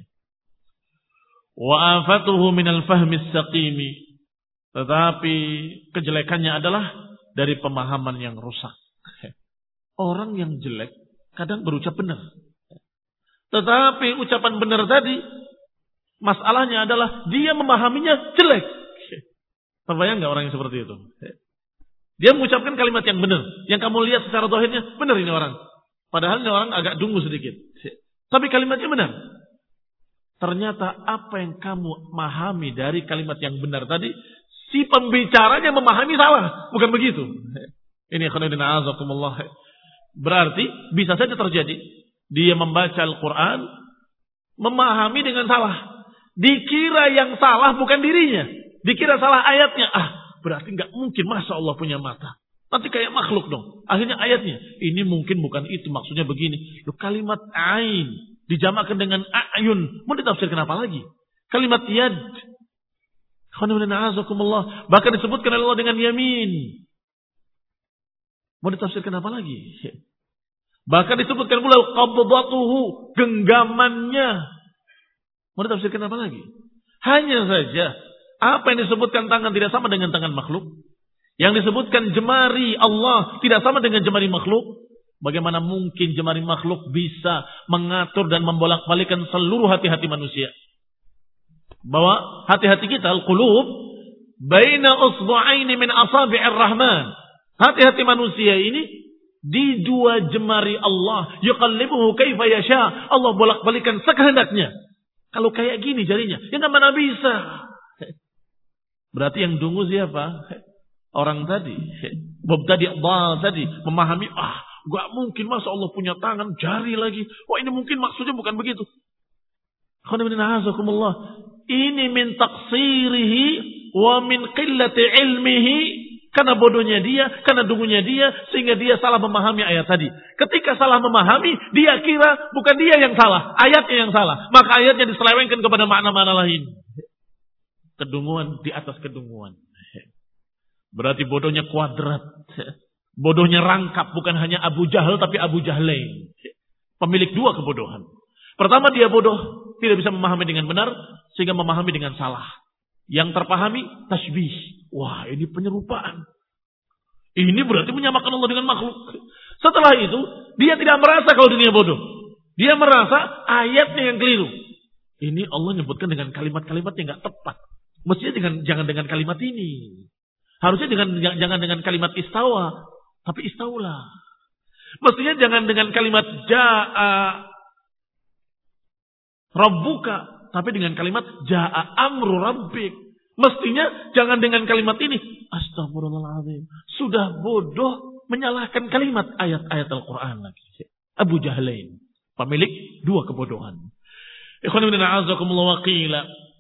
A: Wa afatuhu minal fahmi as-saqim. Tetapi kejelekannya adalah dari pemahaman yang rusak. Orang yang jelek kadang berucap benar. Tetapi ucapan benar tadi, masalahnya adalah dia memahaminya jelek. Terbayang nggak orang yang seperti itu? Dia mengucapkan kalimat yang benar. Yang kamu lihat secara zahirnya, benar ini orang. Padahal ini orang agak dungu sedikit. Tapi kalimatnya benar. Ternyata apa yang kamu memahami dari kalimat yang benar tadi, si pembicaranya memahami salah. Bukan begitu. Ini khonidina azakumullah. Berarti bisa saja terjadi. Dia membaca Al-Quran, memahami dengan salah. Dikira yang salah bukan dirinya. Dikira salah ayatnya. Ah, berarti nggak mungkin masa Allah punya mata. Nanti kayak makhluk dong. Akhirnya ayatnya. Ini mungkin bukan itu. Maksudnya begini. Loh, kalimat ain dijamakkan dengan a'yun. Mau ditafsirkan apa lagi? Kalimat yad. Bahkan disebutkan oleh Allah dengan yamin. Mau ditafsirkan apa lagi? Bahkan disebutkan pula qabdatuhu, genggamannya. Mau ditafsirkan apa lagi? Hanya saja apa yang disebutkan tangan tidak sama dengan tangan makhluk. Yang disebutkan jemari Allah tidak sama dengan jemari makhluk. Bagaimana mungkin jemari makhluk bisa mengatur dan membolak-balikan seluruh hati-hati manusia? Bahwa hati-hati kita, al-qulub, baina usbu'aini min asabi'ir rahman. Hati-hati manusia ini di dua jemari Allah. Yuqallibuhu kaifa yasha. Allah bolak-balikan sekehendaknya. Kalau kayak gini jarinya, ya nggak mana bisa. Berarti yang dungu siapa? Orang tadi. Mubtadi' dhal tadi. Memahami, ah, gak mungkin masa Allah punya tangan, jari lagi. Wah, ini mungkin maksudnya bukan begitu. Ini min taqsirihi wa min qillati ilmihi. Karena bodohnya dia, karena dungunya dia, sehingga dia salah memahami ayat tadi. Ketika salah memahami, dia kira bukan dia yang salah, ayatnya yang salah. Maka ayatnya diselewengkan kepada makna-makna lain. Kedunguan di atas kedunguan. Berarti bodohnya kuadrat. Bodohnya rangkap, bukan hanya Abu Jahal tapi Abu Jahlain. Pemilik dua kebodohan. Pertama, dia bodoh, tidak bisa memahami dengan benar, sehingga memahami dengan salah. Yang terpahami tasbih. Wah, ini penyerupaan. Ini berarti menyamakan Allah dengan makhluk. Setelah itu, dia tidak merasa kalau dunia bodoh. Dia merasa ayatnya yang keliru. Ini Allah nyebutkan dengan kalimat-kalimat yang gak tepat. Mestinya dengan, jangan dengan kalimat ini. Harusnya dengan, jangan dengan kalimat istawa. Tapi istaulah. Mestinya jangan dengan kalimat ja'a Rabbuka, tapi dengan kalimat ja'a amru rabbik. Mestinya jangan dengan kalimat ini. Astagfirullahaladzim. Sudah bodoh menyalahkan kalimat ayat-ayat Al-Quran lagi. Abu Jahlain, pemilik dua kebodohan. Ikhwan ibn a'azakumullah wa qila.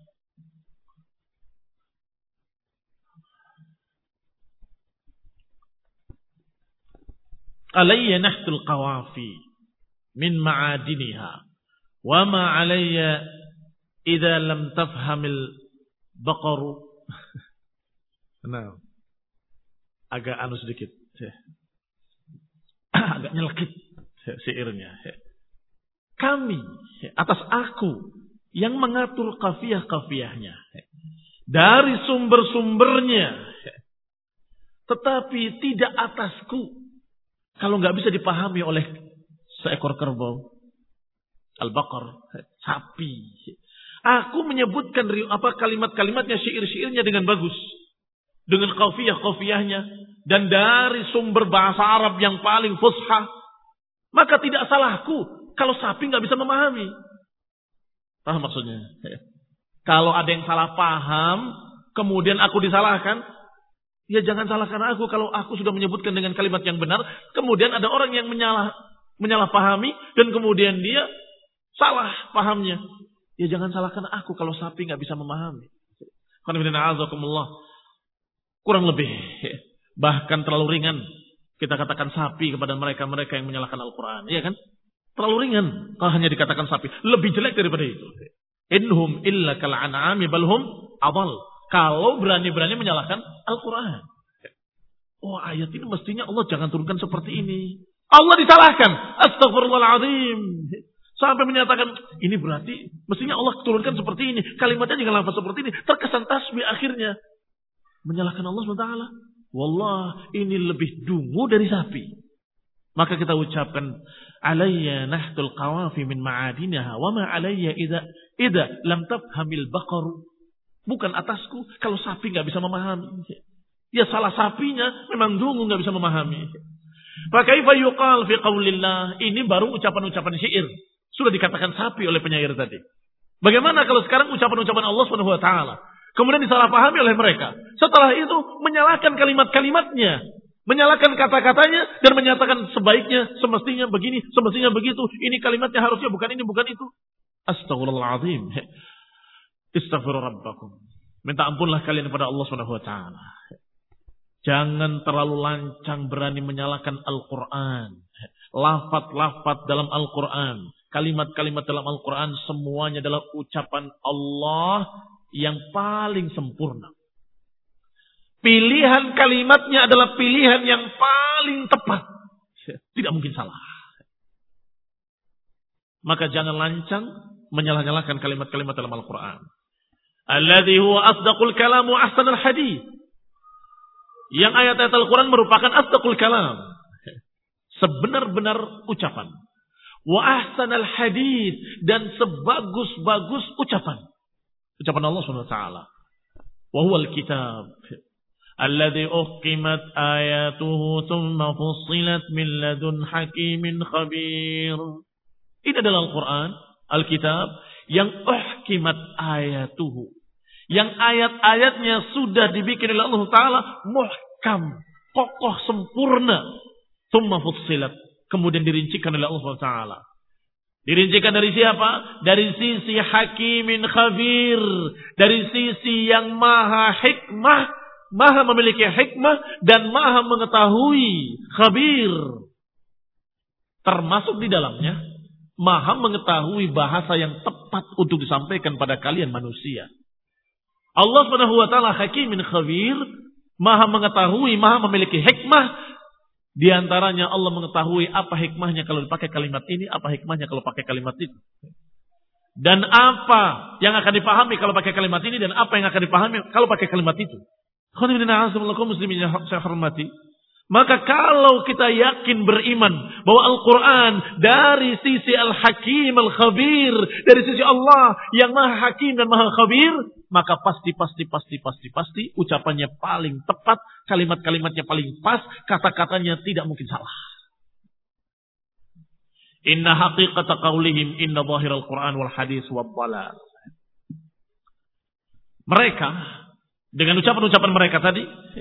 A: Alayya nahtul qawafi min ma'adiniha. Wa ma alayya idza lam tafhamil baqaru. Nah, agak anu sedikit. Agak nyelkit syairnya. Kami, atas aku yang mengatur kafiyah-kafiyahnya dari sumber-sumbernya, tetapi tidak atasku kalau nggak bisa dipahami oleh seekor kerbau, al-baqar, sapi. Aku menyebutkan apa kalimat-kalimatnya, syair-syairnya dengan bagus, dengan kafiyah-kafiyahnya, dan dari sumber bahasa Arab yang paling fusha. Maka tidak salahku kalau sapi nggak bisa memahami. Paham maksudnya? Kalau ada yang salah paham, kemudian aku disalahkan, ya jangan salahkan aku kalau aku sudah menyebutkan dengan kalimat yang benar, kemudian ada orang yang menyalah menyalahpahami dan kemudian dia salah pahamnya. Ya jangan salahkan aku kalau sapi nggak bisa memahami. Kurang lebih, bahkan terlalu ringan kita katakan sapi kepada mereka-mereka yang menyalahkan Al-Quran, iya kan? Terlalu ringan kalau hanya dikatakan sapi. Lebih jelek daripada itu. Inhum illa kal an'ami bal hum adall. Kalau berani-berani menyalahkan Al-Quran. Oh, ayat ini mestinya Allah jangan turunkan seperti ini. Allah disalahkan. Astagfirullahaladzim. Sampai menyatakan, ini berarti mestinya Allah turunkan seperti ini. Kalimatnya jangan lafaz seperti ini. Terkesan tasbih akhirnya. Menyalahkan Allah subhanahu wa taala. Wallah, ini lebih dungu dari sapi. Maka kita ucapkan, alayya nahtul qawafi min ma'adinaha wa ma alayya idza idza lam tafhamil baqaru. Bukan atasku kalau sapi enggak bisa memahami. Ya salah sapinya, memang dungu enggak bisa memahami. Fa kaifa yuqal fi qaulillah, ini baru ucapan-ucapan syair. Sudah dikatakan sapi oleh penyair tadi. Bagaimana kalau sekarang ucapan-ucapan Allah Subhanahu wa taala kemudian disalahpahami oleh mereka? Setelah itu menyalahkan kalimat-kalimatnya, menyalahkan kata-katanya dan menyatakan sebaiknya, semestinya begini, semestinya begitu. Ini kalimatnya harusnya bukan ini, bukan itu. Astagfirullahaladzim. Istaghfiru rabbakum. Minta ampunlah kalian kepada Allah Subhanahu wa taala. Jangan terlalu lancang berani menyalahkan Al-Quran. Lafaz-lafaz dalam Al-Quran, kalimat-kalimat dalam Al-Quran semuanya adalah ucapan Allah yang paling sempurna. Pilihan kalimatnya adalah pilihan yang paling tepat. Tidak mungkin salah. Maka jangan lancang menyalah-nyalahkan kalimat-kalimat dalam Al-Quran. Alladhi huwa asdaqul kalam wa ahsanul hadith. Yang ayat-ayat Al-Quran merupakan asdaqul kalam. Sebenar-benar ucapan. Wa ahsanul hadith. Dan sebagus-bagus ucapan. Ucapan Allah subhanahu wa taala. Wa huwal kitab. Alladhi uhkimat ayatuhu thumma fussilat min ladun hakimin khabir. Ini adalah Al-Quran, Alkitab yang uhkimat ayatuhu. Yang ayat-ayatnya sudah dibikin oleh Allah Ta'ala muhkam, kokoh, sempurna. Thumma fussilat. Kemudian dirincikan oleh Allah Ta'ala. Dirincikan dari siapa? Dari sisi hakimin khabir. Dari sisi yang maha hikmah. Maha memiliki hikmah dan maha mengetahui. Khabir. Termasuk di dalamnya. Maha mengetahui bahasa yang tepat untuk disampaikan pada kalian manusia. Allah subhanahu wa ta'ala hakimin khabir. Maha mengetahui, maha memiliki hikmah. Di antaranya Allah mengetahui apa hikmahnya kalau dipakai kalimat ini, apa hikmahnya kalau pakai kalimat itu. Dan apa yang akan dipahami kalau pakai kalimat ini, dan apa yang akan dipahami kalau pakai kalimat itu. Muslimin yang saya hormati. Maka kalau kita yakin beriman bahwa Al-Quran dari sisi Al-Hakim Al-Khabir, dari sisi Allah yang Maha Hakim dan Maha Khabir, maka pasti, pasti, pasti, pasti, pasti ucapannya paling tepat, kalimat-kalimatnya paling pas, kata-katanya tidak mungkin salah. Inna haqiqata qaulihim inna zahiral Qur'an wal hadis wad dhalal. Mereka dengan ucapan-ucapan mereka tadi,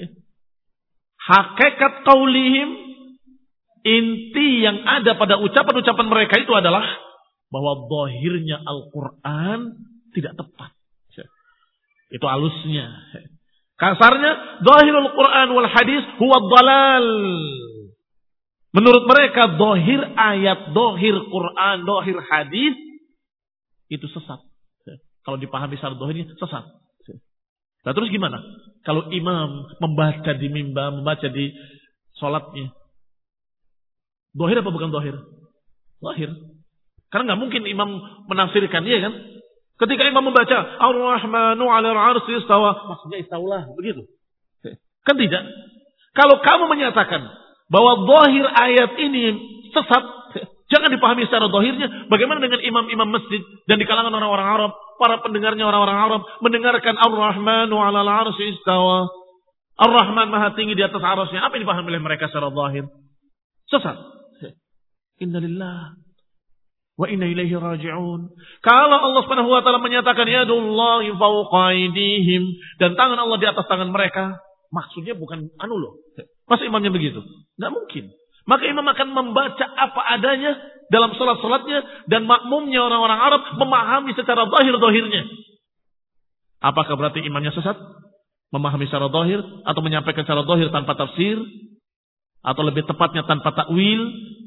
A: hakikat qaulihim, inti yang ada pada ucapan-ucapan mereka itu adalah bahwa zahirnya Al-Qur'an tidak tepat. Itu alusnya. Kasarnya zahirul Qur'an wal hadis huwa dhalal. Menurut mereka zahir ayat, zahir Quran, zahir hadis itu sesat. Kalau dipahami secara zahirnya sesat. Nah terus gimana? Kalau imam membaca di mimbar, membaca di sholatnya, zahir apa bukan zahir? Zahir. Karena nggak mungkin imam menafsirkan, iya kan? Ketika imam membaca Ar-Rahmanu 'alal 'arsy istawa, maksudnya istaulah, begitu. Kan tidak. Kalau kamu menyatakan bahwa zahir ayat ini sesat, jangan dipahami secara zahirnya. Bagaimana dengan imam-imam masjid dan di kalangan orang-orang Arab, para pendengarnya orang-orang Arab mendengarkan Ar-Rahmanu 'alal 'arsy istawa, Ar-Rahman maha tinggi di atas arasnya. Apa yang dipahami oleh mereka secara zahir? Sesat. Innalillah wa inna ilaihi raji'un. Kalau Allah Subhanahu wa taala menyatakan yadullahi fawqa aydihim, dan tangan Allah di atas tangan mereka, maksudnya bukan anu loh. Masa imamnya begitu? Nggak mungkin. Maka imam akan membaca apa adanya dalam salat-salatnya, dan makmumnya orang-orang Arab memahami secara zahir-zahirnya. Apakah berarti imamnya sesat? Memahami secara zahir atau menyampaikan secara zahir tanpa tafsir, atau lebih tepatnya tanpa takwil?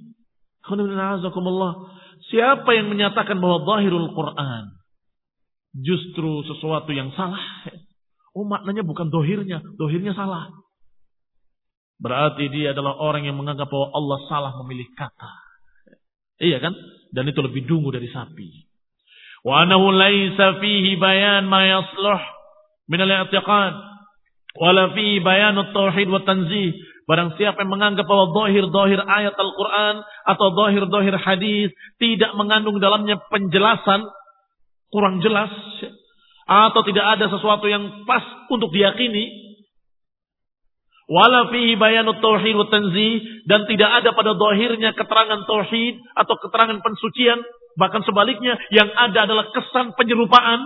A: Siapa yang menyatakan bahwa zahirul Quran justru sesuatu yang salah? Oh, maknanya bukan zahirnya, zahirnya salah. Berarti dia adalah orang yang menganggap bahwa Allah salah memilih kata. Iya kan? Dan itu lebih dungu dari sapi. Wa annahu laisa fihi bayan ma yasluh min al-i'tiqad wala fihi bayan at-tauhid wa tanzih. Barang siapa yang menganggap bahwa zahir-zahir ayat Al-Quran atau zahir-zahir hadis tidak mengandung dalamnya penjelasan, kurang jelas, atau tidak ada sesuatu yang pas untuk diyakini, wala fihi bayanut tauhid wa tanzih, dan tidak ada pada zahirnya keterangan tauhid atau keterangan pensucian, bahkan sebaliknya yang ada adalah kesan penyerupaan.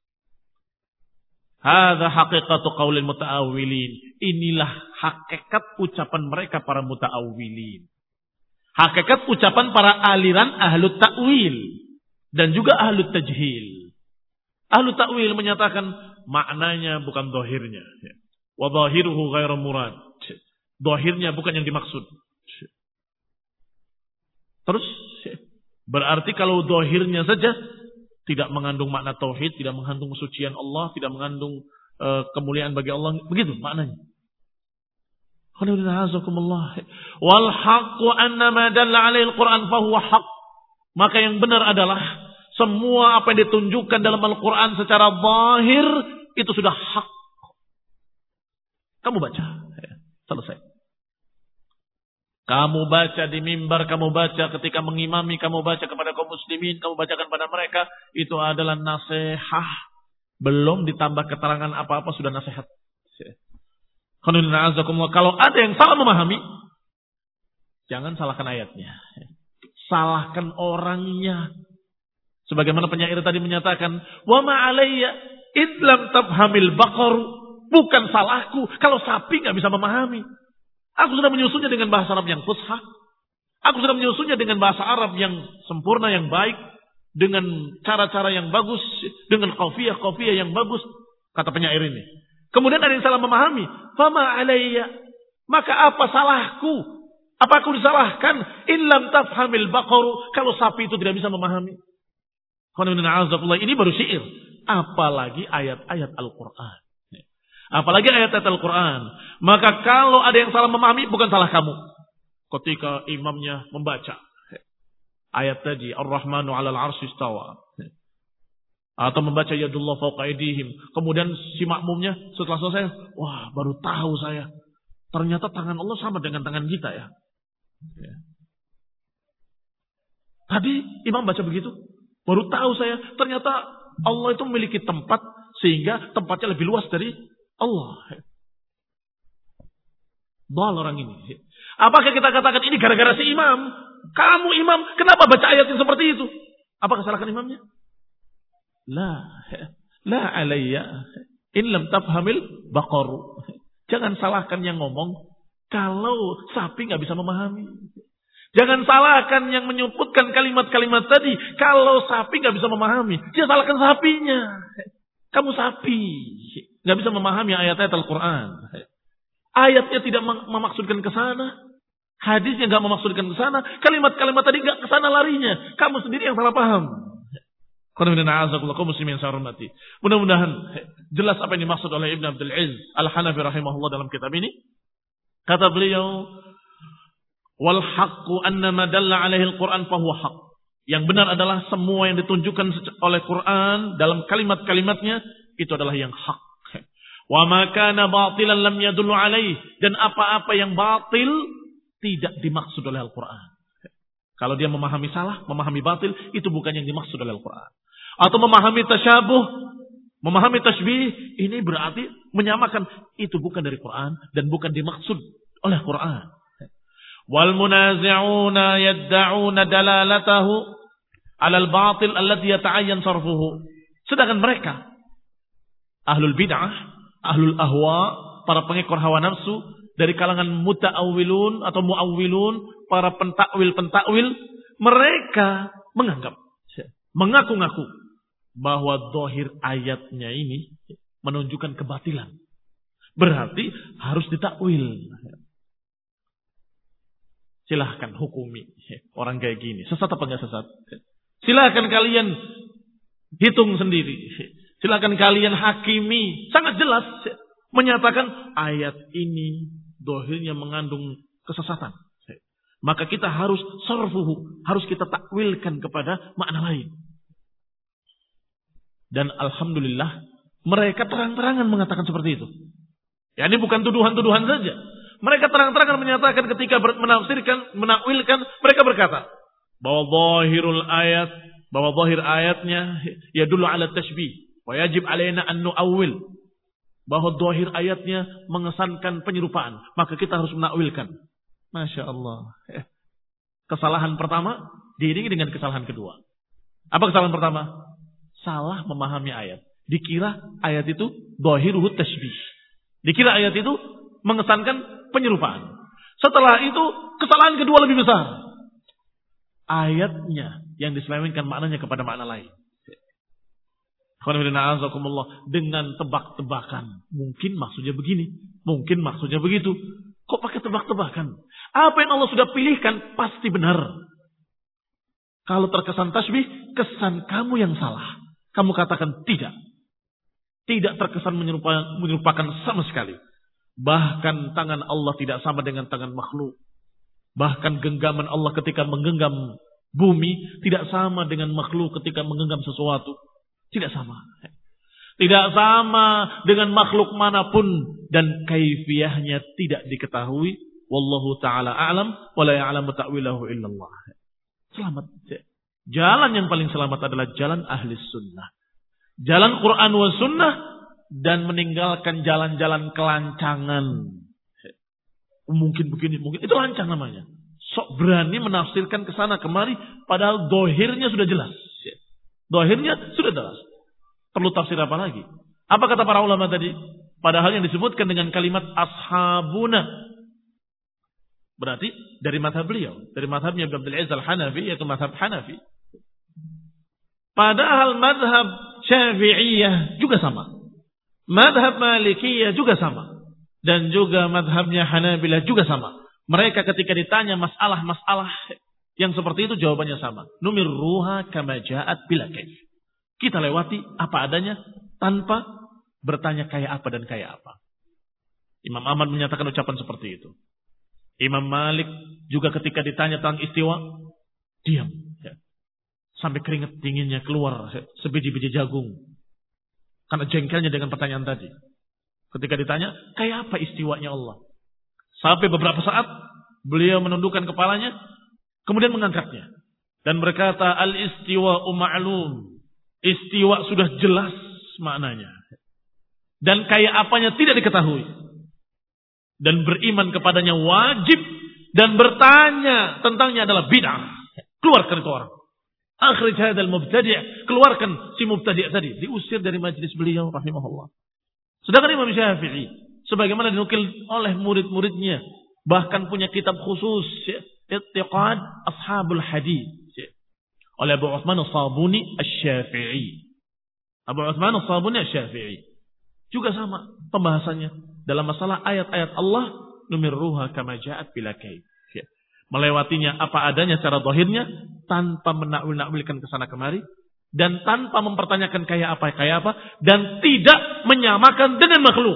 A: Hadza haqiqatu qaulil muta'awwilin. Inilah hakikat ucapan mereka para muta'awwilin. Hakikat ucapan para aliran ahlu ta'wil dan juga ahlu tajhil. Ahlu ta'wil menyatakan maknanya bukan zahirnya. Wa zahiruhu ghairu murad. Zahirnya bukan yang dimaksud. Terus berarti kalau zahirnya saja tidak mengandung makna tauhid, tidak mengandung kesucian Allah, tidak mengandung uh, kemuliaan bagi Allah, begitu maknanya. Wal haqqu anna ma dalla 'alaihi al-Qur'an fa huwa haqq. Maka yang benar adalah semua apa yang ditunjukkan dalam Al-Qur'an secara zahir itu sudah hak. Kamu baca, selesai. Kamu baca di mimbar, kamu baca ketika mengimami, kamu baca kepada kaum muslimin, kamu bacakan pada mereka, itu adalah nasihat. Belum ditambah keterangan apa-apa, sudah nasihat. Kalau ada yang salah memahami, jangan salahkan ayatnya. Salahkan orangnya. Sebagaimana penyair tadi menyatakan, wa ma alayya idlam tabhamil baqar. Bukan salahku kalau sapi nggak bisa memahami. Aku sudah menyusunnya dengan bahasa Arab yang fusha. Aku sudah menyusunnya dengan bahasa Arab yang sempurna, yang baik, dengan cara-cara yang bagus, dengan qafiyah-qafiyah yang bagus, kata penyair ini. Kemudian ada yang salah memahami, fama alayya, maka apa salahku? Apa aku disalahkan? Illam tafhamil baqaru, kalau sapi itu tidak bisa memahami. Ini baru syair, apalagi ayat-ayat Al-Qur'an. Apalagi ayat-ayat Al-Quran. Maka kalau ada yang salah memahami, bukan salah kamu. Ketika imamnya membaca ayat tadi, Ar-Rahmanu 'alal 'arsy istawa, atau membaca yadullah fawqa aydihim, kemudian si makmumnya setelah selesai, wah baru tahu saya, ternyata tangan Allah sama dengan tangan kita ya. Tadi imam baca begitu, baru tahu saya, ternyata Allah itu memiliki tempat, sehingga tempatnya lebih luas dari Allah. Dal orang ini. Apakah kita katakan ini gara-gara si imam? Kamu imam, kenapa baca ayat yang seperti itu? Apakah salahkan imamnya? La, la alayya in lam tafhamil baqaru. Jangan salahkan yang ngomong kalau sapi nggak bisa memahami. Jangan salahkan yang menyebutkan kalimat-kalimat tadi kalau sapi nggak bisa memahami. Dia salahkan sapinya. Kamu sapi, nggak bisa memahami ayat-ayat Al-Quran. Ayatnya tidak memaksudkan ke sana. Hadisnya nggak memaksudkan ke sana. Kalimat-kalimat tadi nggak ke sana larinya. Kamu sendiri yang salah paham. Mudah-mudahan jelas apa yang dimaksud oleh Ibn Abdul Aziz Al-Hanafi rahimahullah dalam kitab ini. Kata beliau, wal haqqu anna ma dalla alaihi al-Qur'an fa huwa haqq. Yang benar adalah semua yang ditunjukkan oleh Quran dalam kalimat-kalimatnya itu adalah yang hak. Wa ma kana batilan lam yadullu alaihi, dan apa-apa yang batil tidak dimaksud oleh Al-Quran. Kalau dia memahami salah, memahami batil, itu bukan yang dimaksud oleh Al-Quran. Atau memahami tasyabuh, memahami tashbih, ini berarti menyamakan, itu bukan dari Quran dan bukan dimaksud oleh Quran. Wal munazi'una yadda'una dalalatahu 'ala al-batil alladhi yata'ayyan sarfuhu. Sedangkan mereka ahlul bid'ah, ahlul ahwa, para pengekor hawa nafsu dari kalangan muta'awwilun atau mu'awwilun, para pentakwil-pentakwil, mereka menganggap, mengaku-ngaku bahwa zahir ayatnya ini menunjukkan kebatilan. Berarti harus ditakwil. Silahkan hukumi orang kayak gini. Sesat apa enggak sesat? Silahkan kalian hitung sendiri. Silahkan kalian hakimi. Sangat jelas menyatakan ayat ini zahirnya mengandung kesesatan. Maka kita harus sarfuhu, harus kita takwilkan kepada makna lain. Dan alhamdulillah mereka terang-terangan mengatakan seperti itu. Ya, ini bukan tuduhan-tuduhan saja. Mereka terang-terangan menyatakan ketika menafsirkan, menakwilkan, mereka berkata bahwa zahirul ayat, bahwa zahir ayatnya yadullu ala tashbih wa yajib alaina an nu'awwil. Bahwa zahir ayatnya mengesankan penyerupaan, maka kita harus menakwilkan. Masya Allah. Kesalahan pertama diiringi dengan kesalahan kedua. Apa kesalahan pertama? Salah memahami ayat. Dikira ayat itu zahiruhu tashbih. Dikira ayat itu mengesankan penyerupaan. Setelah itu kesalahan kedua lebih besar. Ayatnya yang diselewengkan maknanya kepada makna lain. Dengan tebak-tebakan. Mungkin maksudnya begini. Mungkin maksudnya begitu. Kok pakai tebak-tebakan? Apa yang Allah sudah pilihkan pasti benar. Kalau terkesan tasbih, kesan kamu yang salah. Kamu katakan tidak. Tidak terkesan menyerupakan, menyerupakan sama sekali. Bahkan tangan Allah tidak sama dengan tangan makhluk. Bahkan genggaman Allah ketika menggenggam bumi tidak sama dengan makhluk ketika menggenggam sesuatu. Tidak sama. Tidak sama dengan makhluk manapun. Dan kaifiyahnya tidak diketahui. Wallahu ta'ala a'lam. Wa la ya'lamu ta'wilahu illallah. Selamat. Jalan yang paling selamat adalah jalan ahli sunnah. Jalan Quran wa sunnah. Dan meninggalkan jalan-jalan kelancangan. Mungkin begini, mungkin. Itu lancang namanya. Sok berani menafsirkan ke sana kemari. Padahal dohirnya sudah jelas. Dohirnya sudah jelas. Perlu tafsir apa lagi? Apa kata para ulama tadi? Padahal yang disebutkan dengan kalimat ashabuna. Berarti dari mazhab beliau. Dari mazhabnya Ibn Abdul Aziz Al-Hanafi, yaitu mazhab Hanafi. Padahal mazhab Syafi'iyah juga sama. Mazhab Malikiyah juga sama. Dan juga mazhabnya Hanabilah juga sama. Mereka ketika ditanya masalah-masalah yang seperti itu jawabannya sama. Numir ruha kama ja'at bila kaif. Kita lewati apa adanya tanpa bertanya kayak apa dan kayak apa. Imam Ahmad menyatakan ucapan seperti itu. Imam Malik juga ketika ditanya tentang istiwa, diam. Ya. Sampai keringat dinginnya keluar sebiji-biji jagung. Karena jengkelnya dengan pertanyaan tadi. Ketika ditanya, kayak apa istiwanya Allah? Sampai beberapa saat, beliau menundukkan kepalanya, kemudian mengangkatnya. Dan berkata, al-istiwa'u ma'lum. Istiwa sudah jelas maknanya. Dan kayak apanya tidak diketahui. Dan beriman kepadanya wajib dan bertanya tentangnya adalah bid'ah. Keluarkan itu orang. Akhrij hadzal mubtadi', keluarkan si mubtadi' tadi, diusir dari majelis beliau rahimahullah. Sedangkan Imam Syafi'i sebagaimana dinukil oleh murid-muridnya bahkan punya kitab khusus I'tiqad Ashabul Hadits oleh Abu Utsman As-Sabuni Asy-Syafi'i. Abu Utsman As-Sabuni Asy-Syafi'i juga sama pembahasannya dalam masalah ayat-ayat Allah, numirruha kama ja'at bila kaif. Melewatinya apa adanya secara zahirnya tanpa menakwil-nakwilkan ke sana kemari dan tanpa mempertanyakan kayak apa kayak apa dan tidak menyamakan dengan makhluk.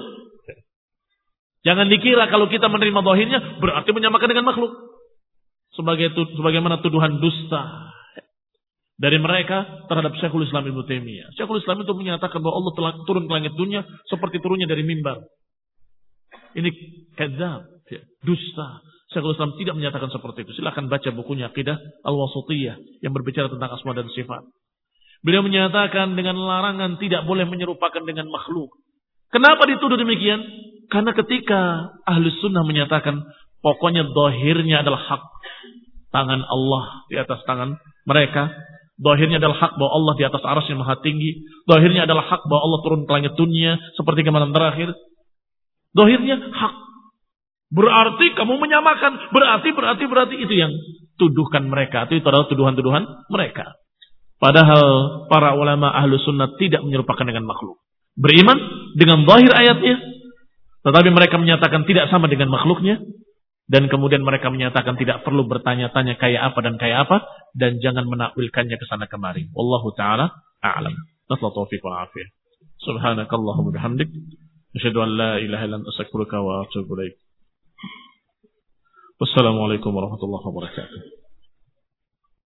A: Jangan dikira kalau kita menerima zahirnya berarti menyamakan dengan makhluk. Sebagai sebagaimana tuduhan dusta dari mereka terhadap Syekhul Islam Ibnu Taimiyah. Syekhul Islam itu menyatakan bahwa Allah telah turun ke langit dunia seperti turunnya dari mimbar. Ini kadzab, dusta. Syekhul Islam tidak menyatakan seperti itu. Silakan baca bukunya Aqidah Al-Wasithiyah yang berbicara tentang asma dan sifat. Beliau menyatakan dengan larangan tidak boleh menyerupakan dengan makhluk. Kenapa dituduh demikian? Karena ketika Ahlus Sunnah menyatakan pokoknya zahirnya adalah hak. Tangan Allah di atas tangan mereka. Zahirnya adalah hak bahwa Allah di atas arsy yang maha tinggi. Zahirnya adalah hak bahwa Allah turun ke langit dunia seperti ke malam terakhir. Zahirnya hak. Berarti kamu menyamakan. Berarti, berarti, berarti. Itu yang tuduhkan mereka. Itu adalah tuduhan-tuduhan mereka. Padahal para ulama ahlu sunnah tidak menyerupakan dengan makhluk. Beriman dengan zahir ayatnya. Tetapi mereka menyatakan tidak sama dengan makhluknya. Dan kemudian mereka menyatakan tidak perlu bertanya-tanya kayak apa dan kayak apa. Dan jangan menakwilkannya ke sana kemari. Wallahu ta'ala a'lam. Nasla taufiq wa afiyah. Subhanakallahumma bihamdik. Asyhadu an la ilaha illa anta astaghfiruka wa atubu ilaik. Wassalamualaikum warahmatullahi wabarakatuh.